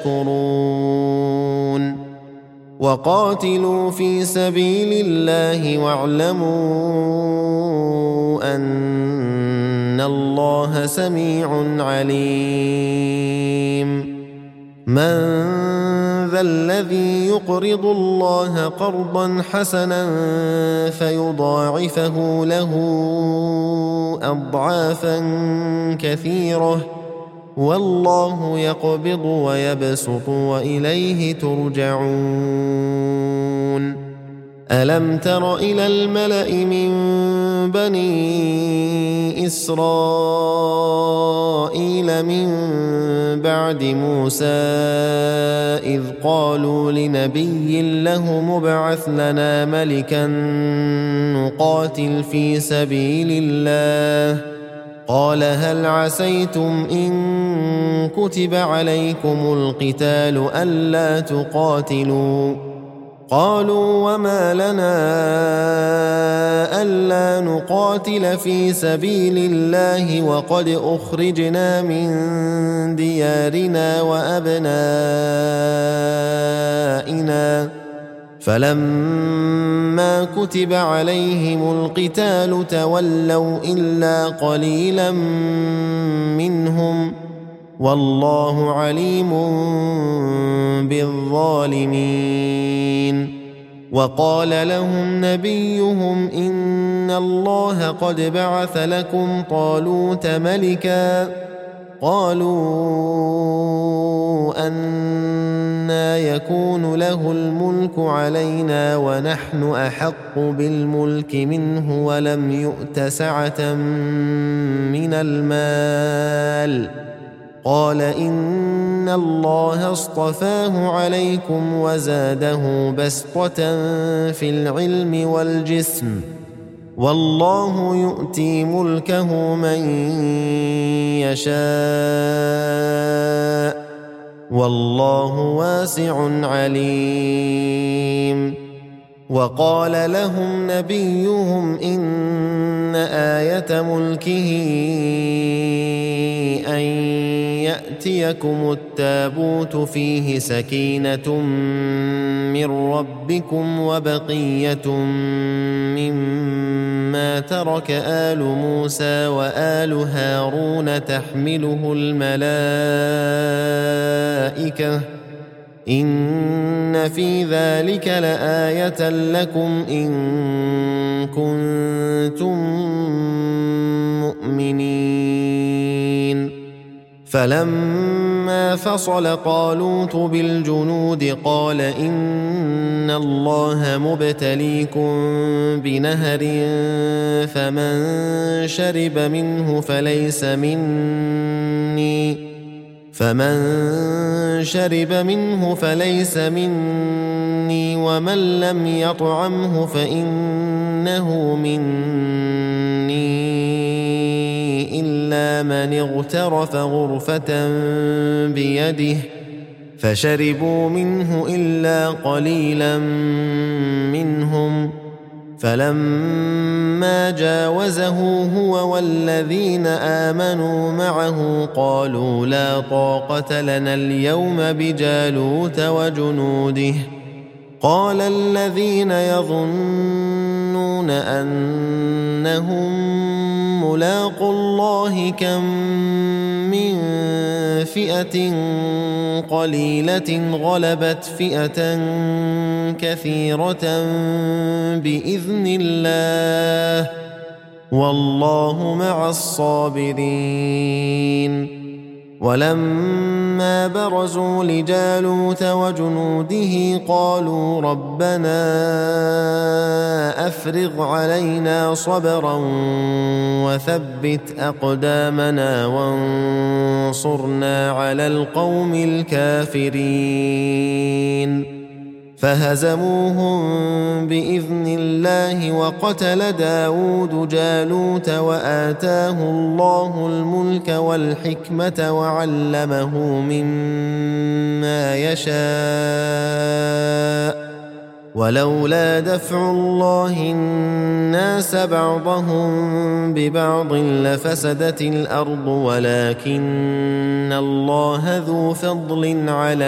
Speaker 1: يشكرون وقاتلوا في سبيل الله واعلموا أن الله سميع عليم من ذا الذي يقرض الله قرضا حسنا فيضاعفه له أضعافا كثيرة والله يقبض ويبسط وإليه ترجعون ألم تر إلى الملأ من بني إسرائيل من بعد موسى إذ قالوا لنبي له مبعث لنا ملكا نقاتل في سبيل الله قال هل عسيتم إن كتب عليكم القتال ألا تقاتلوا قالوا وما لنا ألا نقاتل في سبيل الله وقد أخرجنا من ديارنا وأبنائنا فلما كتب عليهم القتال تولوا إلا قليلا منهم والله عليم بالظالمين وقال لهم نبيهم إن الله قد بعث لكم طالوت ملكا قالوا أنى يكون له الملك علينا ونحن أحق بالملك منه ولم يؤت سعة من المال قال إن الله اصطفاه عليكم وزاده بسطة في العلم والجسم والله يؤتي ملكه من يشاء والله واسع عليم وقال لهم نبيهم إن آية ملكه أن يأتيكم التابوت فيه سكينة من ربكم وبقية مما ترك آل موسى وآل هارون تحمله الملائكة إن في ذلك لآية لكم إن كنتم مؤمنين فلما فصل طالوت بالجنود قال إن الله مبتليكم بنهر فمن شرب منه فليس مني فمن شرب منه فليس مني ومن لم يطعمه فإنه مني إلا من اغترف غرفة بيده فشربوا منه إلا قليلا منهم فلما جاوزه هو والذين آمنوا معه قالوا لا طاقة لنا اليوم بجالوت وجنوده قال الذين يظنون أنهم ملاقوا الله كم من فئة قليلة غلبت فئة كثيرة بإذن الله والله مع الصابرين ولما برزوا لجالوت وجنوده قالوا ربنا أفرغ علينا صبرا وثبت أقدامنا وانصرنا على القوم الكافرين فهزموهم بإذن الله وقتل داود جالوت وآتاه الله الملك والحكمة وعلمه مما يشاء ولولا دفع الله الناس بعضهم ببعض لفسدت الأرض ولكن الله ذو فضل على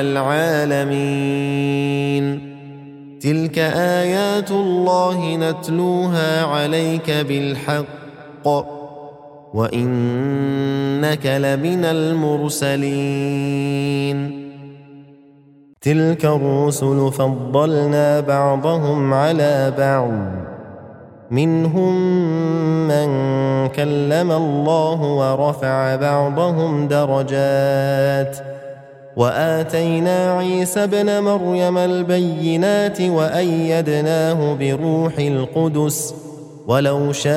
Speaker 1: العالمين تلك آيات الله نتلوها عليك بالحق وإنك لمن المرسلين تلك الرسل فضلنا بعضهم على بعض منهم من كلم الله ورفع بعضهم درجات وآتينا عيسى ابن مريم البينات وأيدناه بروح القدس ولو شاء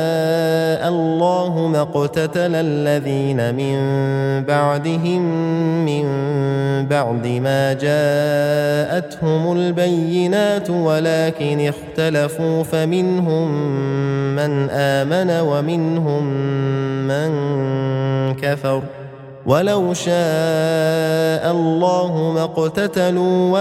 Speaker 1: الله ما اقتتل الذين من بعدهم من بعد ما جاءتهم البينات ولكن اختلفوا فمنهم من آمن ومنهم من كفر ولو شاء الله ما اقتتلوا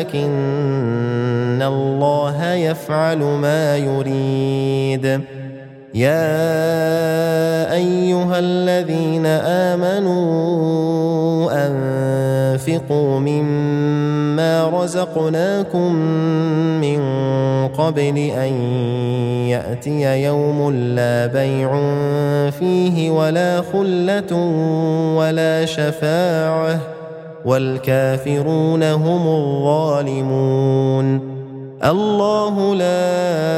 Speaker 1: ولكن الله يفعل ما يريد يا أيها الذين آمنوا أنفقوا مما رزقناكم من قبل أن يأتي يوم لا بيع فيه ولا خلة ولا شفاعة والكافرون هم الظالمون الله لا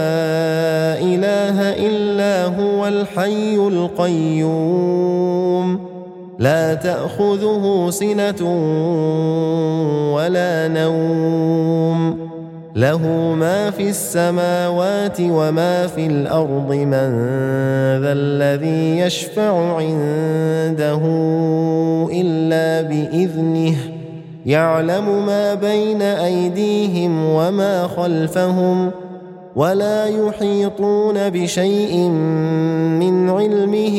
Speaker 1: إله إلا هو الحي القيوم لا تأخذه سنة ولا نوم له ما في السماوات وما في الأرض من ذا الذي يشفع عنده إلا بإذنه يعلم ما بين أيديهم وما خلفهم ولا يحيطون بشيء من علمه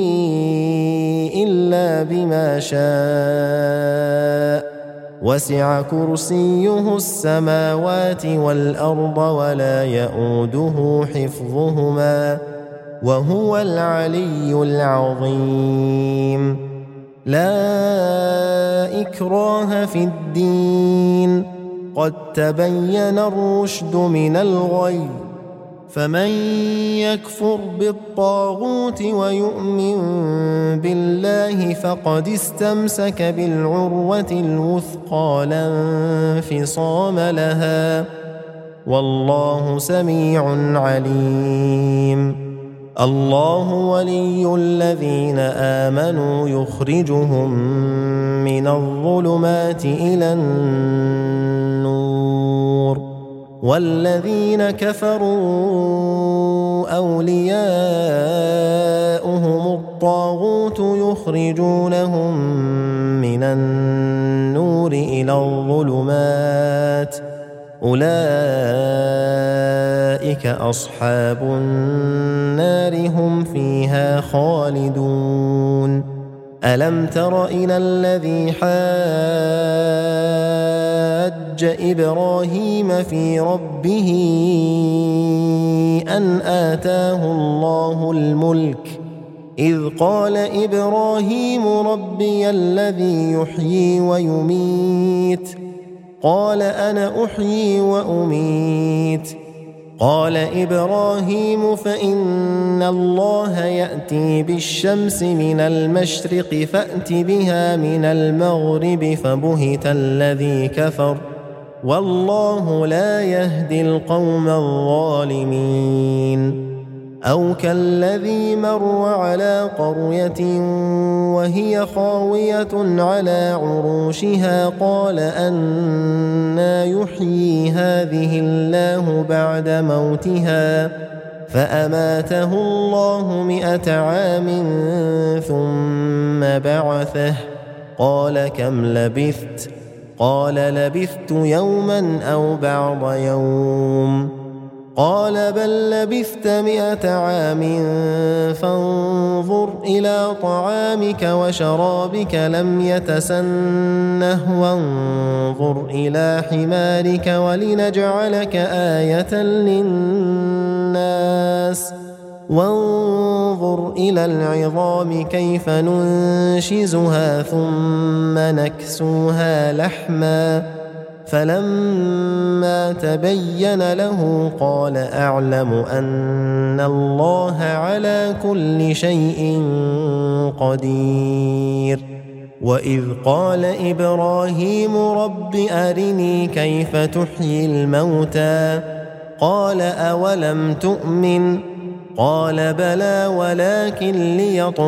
Speaker 1: إلا بما شاء وسع كرسيه السماوات والأرض ولا يؤوده حفظهما وهو العلي العظيم لا إكراه في الدين قد تبين الرشد من الغي فمن يكفر بالطاغوت ويؤمن بالله فقد استمسك بالعروة الوثقى لا انفصام لها والله سميع عليم الله ولي الذين آمنوا يخرجهم من الظلمات إلى النور والذين كفروا أولياؤهم الطاغوت يخرجونهم من من النور إلى الظلمات أولئك أصحاب النار هم فيها خالدون ألم تر إلى الذي حاج إبراهيم في ربه أن آتاه الله الملك إذ قال إبراهيم ربي الذي يحيي ويميت قال أنا أحيي وأميت قال إبراهيم فإن الله يأتي بالشمس من المشرق فأت بها من المغرب فبهت الذي كفر والله لا يهدي القوم الظالمين أو كالذي مر على قرية وهي خاوية على عروشها قال أنى يحيي هذه الله بعد موتها فأماته الله مئة عام ثم بعثه قال كم لبثت قال لبثت يوما أو بعض يوم قال بل لبثت مئة عام فانظر إلى طعامك وشرابك لم يتسنه وانظر إلى حمارك ولنجعلك آية للناس وانظر إلى العظام كيف ننشزها ثم نكسوها لحما فلما تبين له قال أعلم أن الله على كل شيء قدير وإذ قال إبراهيم رب أرني كيف تحيي الموتى قال أولم تؤمن قال بلى ولكن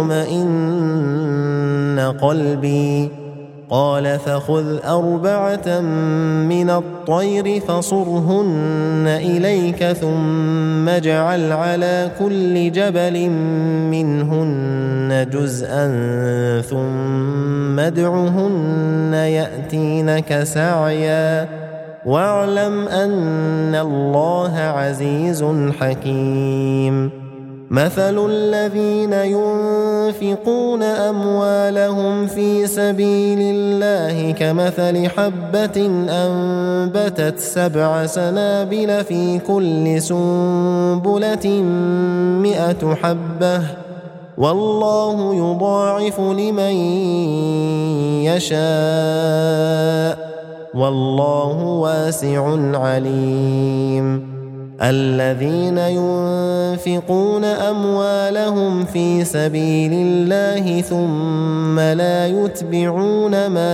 Speaker 1: ليطمئن قلبي قال فخذ أربعة من الطير فصرهن إليك ثم اجعل على كل جبل منهن جزءا ثم ادعهن يأتينك سعيا واعلم أن الله عزيز حكيم مثل الذين ينفقون أموالهم في سبيل الله كمثل حبة أنبتت سبع سنابل في كل سنبلة مئة حبة والله يضاعف لمن يشاء والله واسع عليم الذين ينفقون أموالهم في سبيل الله ثم لا يتبعون ما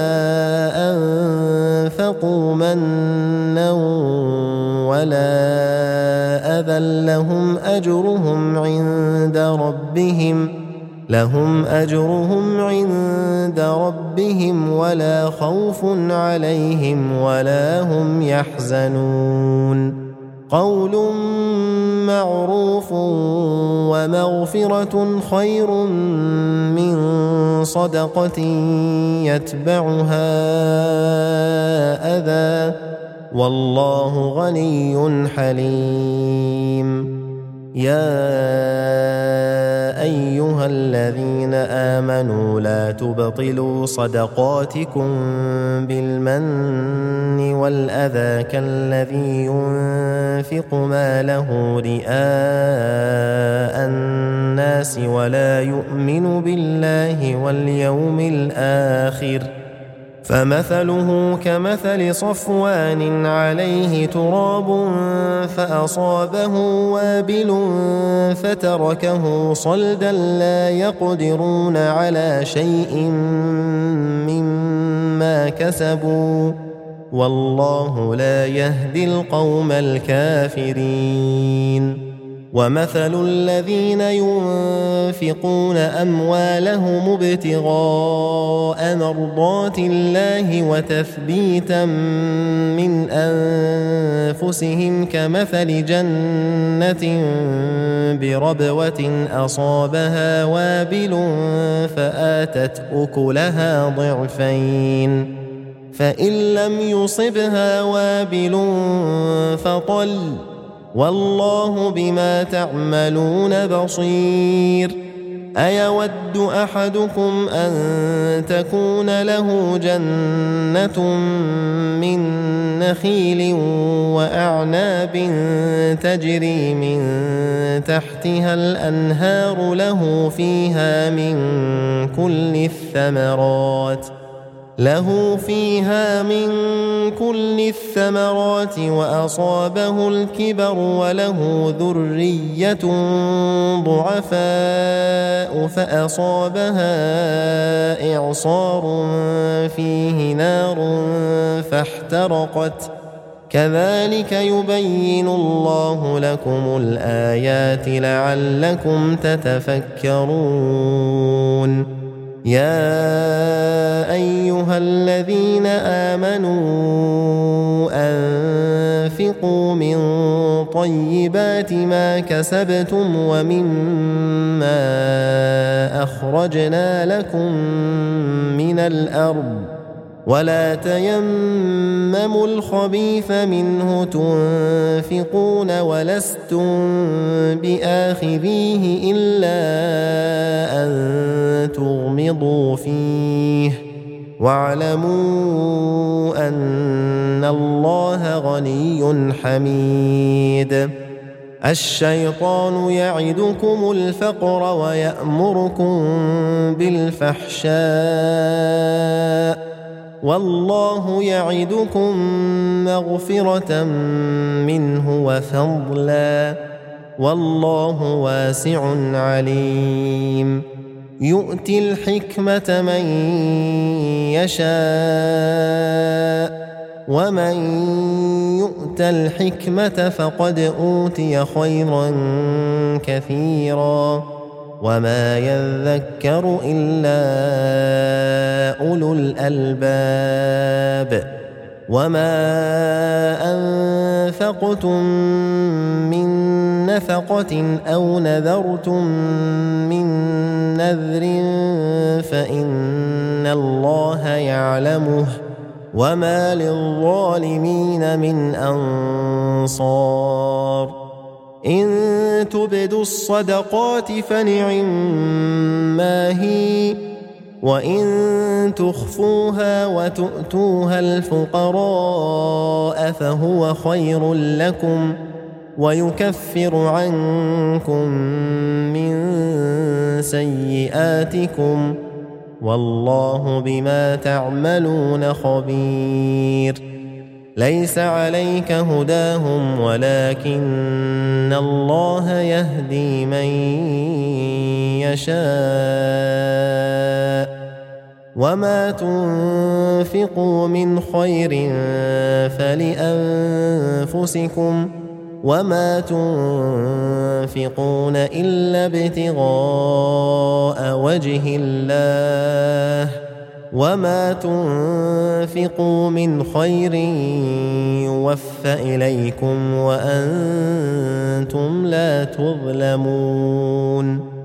Speaker 1: أنفقوا منا ولا أذى لهم أجرهم عند ربهم لهم أجرهم عند ربهم ولا خوف عليهم ولا هم يحزنون قول معروف ومغفرة خير من صدقة يتبعها أذى والله غني حليم يا أيها الذين آمنوا لا تبطلوا صدقاتكم بالمن والأذى كالذي ينفق ماله رئاء الناس ولا يؤمن بالله واليوم الآخر فمثله كمثل صفوان عليه تراب فأصابه وابل فتركه صلدا لا يقدرون على شيء مما كسبوا والله لا يهدي القوم الكافرين ومثل الذين ينفقون أموالهم ابتغاء مرضات الله وتثبيتا من أنفسهم كمثل جنة بربوة أصابها وابل فآتت أكلها ضعفين فإن لم يصبها وابل فطل والله بما تعملون بصير أيود أحدكم أن تكون له جنة من نخيل وأعناب تجري من تحتها الأنهار له فيها من كل الثمرات له فيها من كل الثمرات وأصابه الكبر وله ذرية ضعفاء فأصابها إعصار فيه نار فاحترقت كذلك يبين الله لكم الآيات لعلكم تتفكرون يا أيها الذين آمنوا أنفقوا من طيبات ما كسبتم ومما أخرجنا لكم من الأرض ولا تيمموا الخبيث منه تنفقون ولستم بآخذيه إلا أن تغمضوا فيه واعلموا أن الله غني حميد الشيطان يعدكم الفقر ويأمركم بالفحشاء والله يعدكم مغفرة منه وفضلا والله واسع عليم يؤتي الحكمة من يشاء ومن يؤت الحكمة فقد أوتي خيرا كثيرا وما يذكر إلا أولو الألباب وما أنفقتم من نفقة أو نذرتم من نذر فإن الله يعلمه وما للظالمين من أنصار إن تبدوا الصدقات فنعما هي وإن تخفوها وتؤتوها الفقراء فهو خير لكم ويكفر عنكم من سيئاتكم والله بما تعملون خبير ليس عليك هداهم ولكن الله يهدي من يشاء وما تنفقوا من خير فلأنفسكم وما تنفقون إلا ابتغاء وجه الله وما تنفقوا من خير يوفى إليكم وأنتم لا تظلمون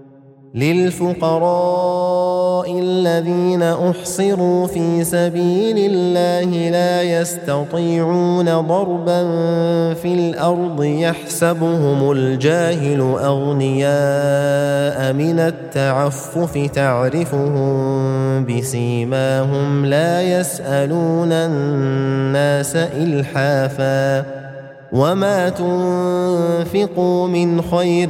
Speaker 1: للفقراء الذين أحصروا في سبيل الله لا يستطيعون ضربا في الأرض يحسبهم الجاهل أغنياء من التعفف تعرفهم بسيماهم لا يسألون الناس إلحافا وما تنفقوا من خير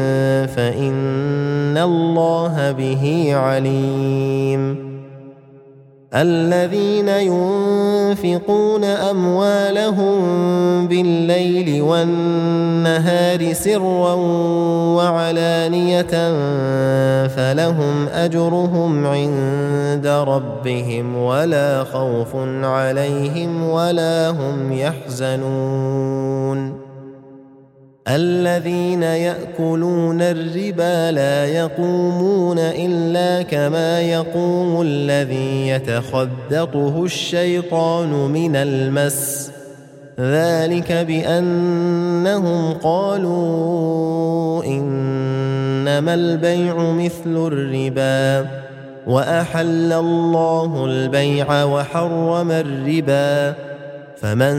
Speaker 1: فإن الله به عليم الذين ينفقون أموالهم بالليل والنهار سرا وعلانية فلهم أجرهم عند ربهم ولا خوف عليهم ولا هم يحزنون الذين يأكلون الربا لا يقومون إلا كما يقوم الذي يتخبطه الشيطان من المس ذلك بأنهم قالوا إنما البيع مثل الربا وأحل الله البيع وحرم الربا فمن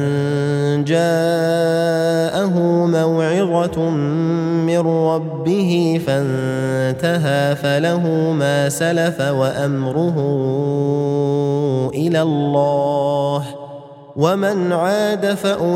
Speaker 1: جاءه موعظة من ربه فانتهى فله ما سلف وأمره إلى الله ومن عاد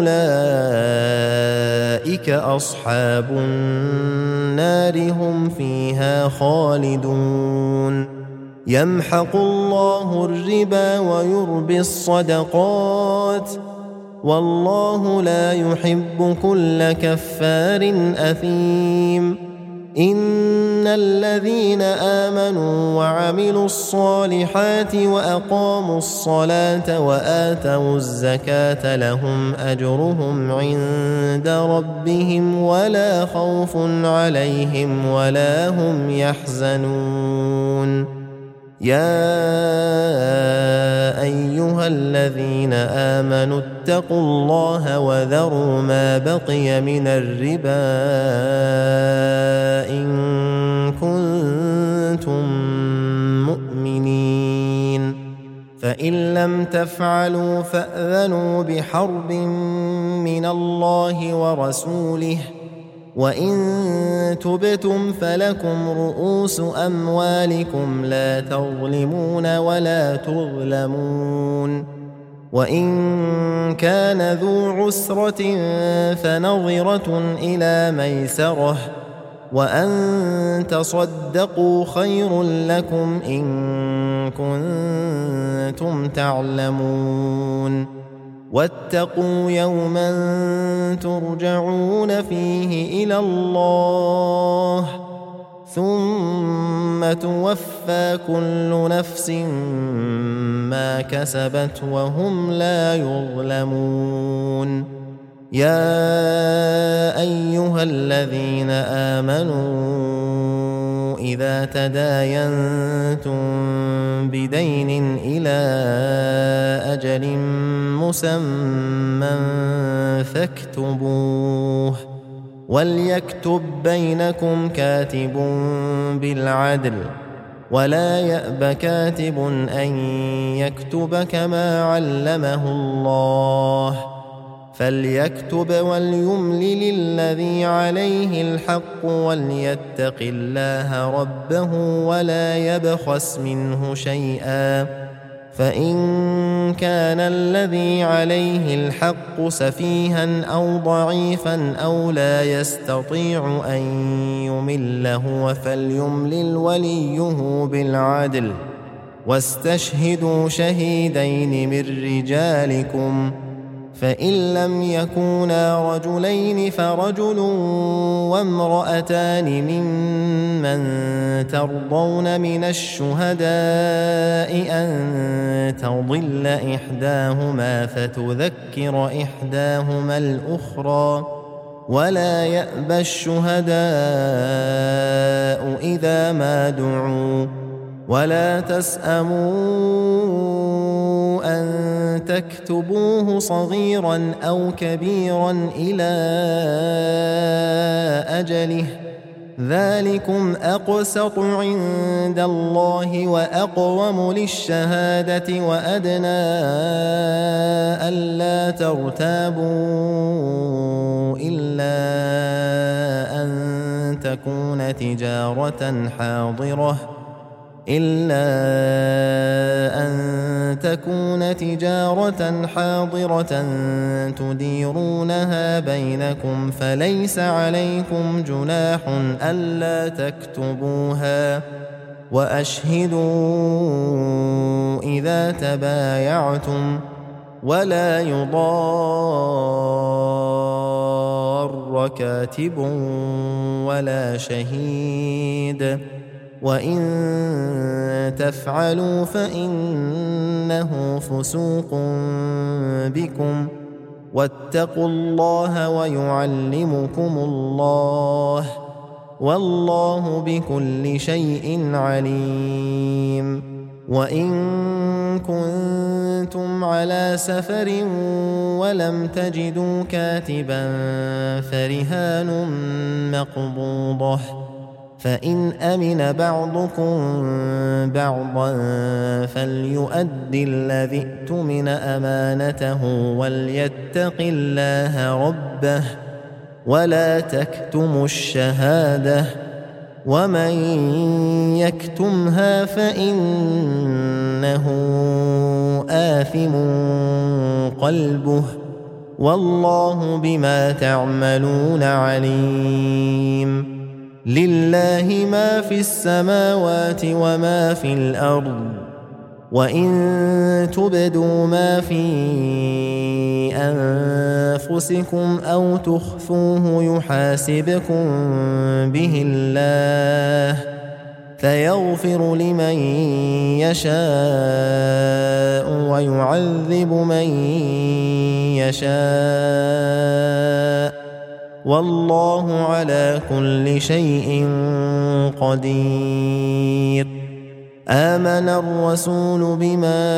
Speaker 1: فأولئك أصحاب النار هم فيها خالدون يمحق الله الربا ويربي الصدقات والله لا يحب كل كفار أثيم إن الذين آمنوا وعملوا الصالحات وأقاموا الصلاة وآتوا الزكاة لهم أجرهم عند ربهم ولا خوف عليهم ولا هم يحزنون يا أيها الذين آمنوا اتقوا الله وذروا ما بقي من الربا إن كنتم مؤمنين فإن لم تفعلوا فأذنوا بحرب من الله ورسوله وإن تبتم فلكم رؤوس أموالكم لا تظلمون ولا تظلمون وإن كان ذو عسرة فنظرة إلى ميسرة وأن تصدقوا خير لكم إن كنتم تعلمون واتقوا يوما ترجعون فيه إلى الله ثم توفى كل نفس ما كسبت وهم لا يظلمون يا أيها الذين آمنوا إذا تداينتم بدين إلى أجل مسمى فاكتبوه وليكتب بينكم كاتب بالعدل ولا يأب كاتب أن يكتب كما علمه الله فليكتب وليملل الذي عليه الحق وليتق الله ربه ولا يبخس منه شيئا فإن كان الذي عليه الحق سفيها أو ضعيفا أو لا يستطيع أن يمل هو فليملل وليه بالعدل واستشهدوا شهيدين من رجالكم فإن لم يكونا رجلين فرجل وامرأتان ممن ترضون من الشهداء أن تضل إحداهما فتذكر إحداهما الأخرى ولا يأبى الشهداء إذا ما دعوا ولا تسأموا أن تكتبوه صغيرا أو كبيرا إلى أجله ذلكم أقسط عند الله وأقوم للشهادة وأدنى ألا ترتابوا إلا أن تكون تجارة حاضرة إلا أن تكون تجارة حاضرة تديرونها بينكم فليس عليكم جناح ألا تكتبوها وأشهدوا إذا تبايعتم ولا يضار كاتب ولا شهيد وإن تفعلوا فإنه فسوق بكم واتقوا الله ويعلمكم الله والله بكل شيء عليم وإن كنتم على سفر ولم تجدوا كاتبا فرهان مقبوضة فإن أمن بعضكم بعضا فليؤد الذي اؤتمن أمانته وليتق الله ربه ولا تكتموا الشهادة ومن يكتمها فإنه آثم قلبه والله بما تعملون عليم لله ما في السماوات وما في الأرض وإن تبدوا ما في أنفسكم أو تخفوه يحاسبكم به الله فيغفر لمن يشاء ويعذب من يشاء والله على كل شيء قدير آمن الرسول بما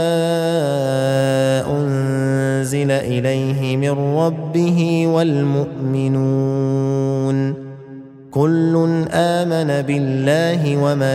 Speaker 1: أنزل إليه من ربه والمؤمنون كل آمن بالله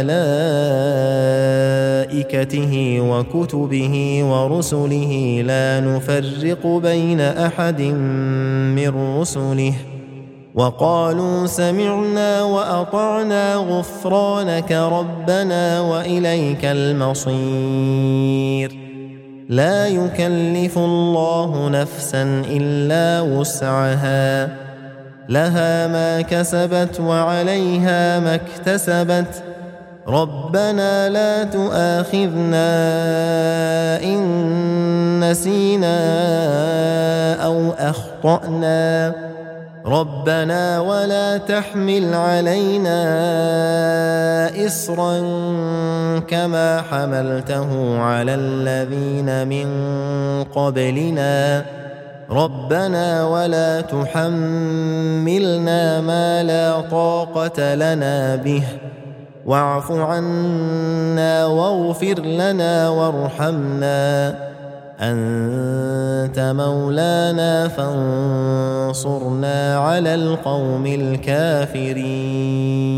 Speaker 1: وملائكته وكتبه ورسله لا نفرق بين أحد من رسله وقالوا سمعنا وأطعنا غفرانك ربنا وإليك المصير لا يكلف الله نفسا إلا وسعها لها ما كسبت وعليها ما اكتسبت ربنا لا تؤاخذنا إن نسينا أو أخطأنا ربنا ولا تحمل علينا إصرا كما حملته على الذين من قبلنا ربنا ولا تحملنا ما لا طاقة لنا به واعف عنا واغفر لنا وارحمنا أنت مولانا فانصرنا على القوم الكافرين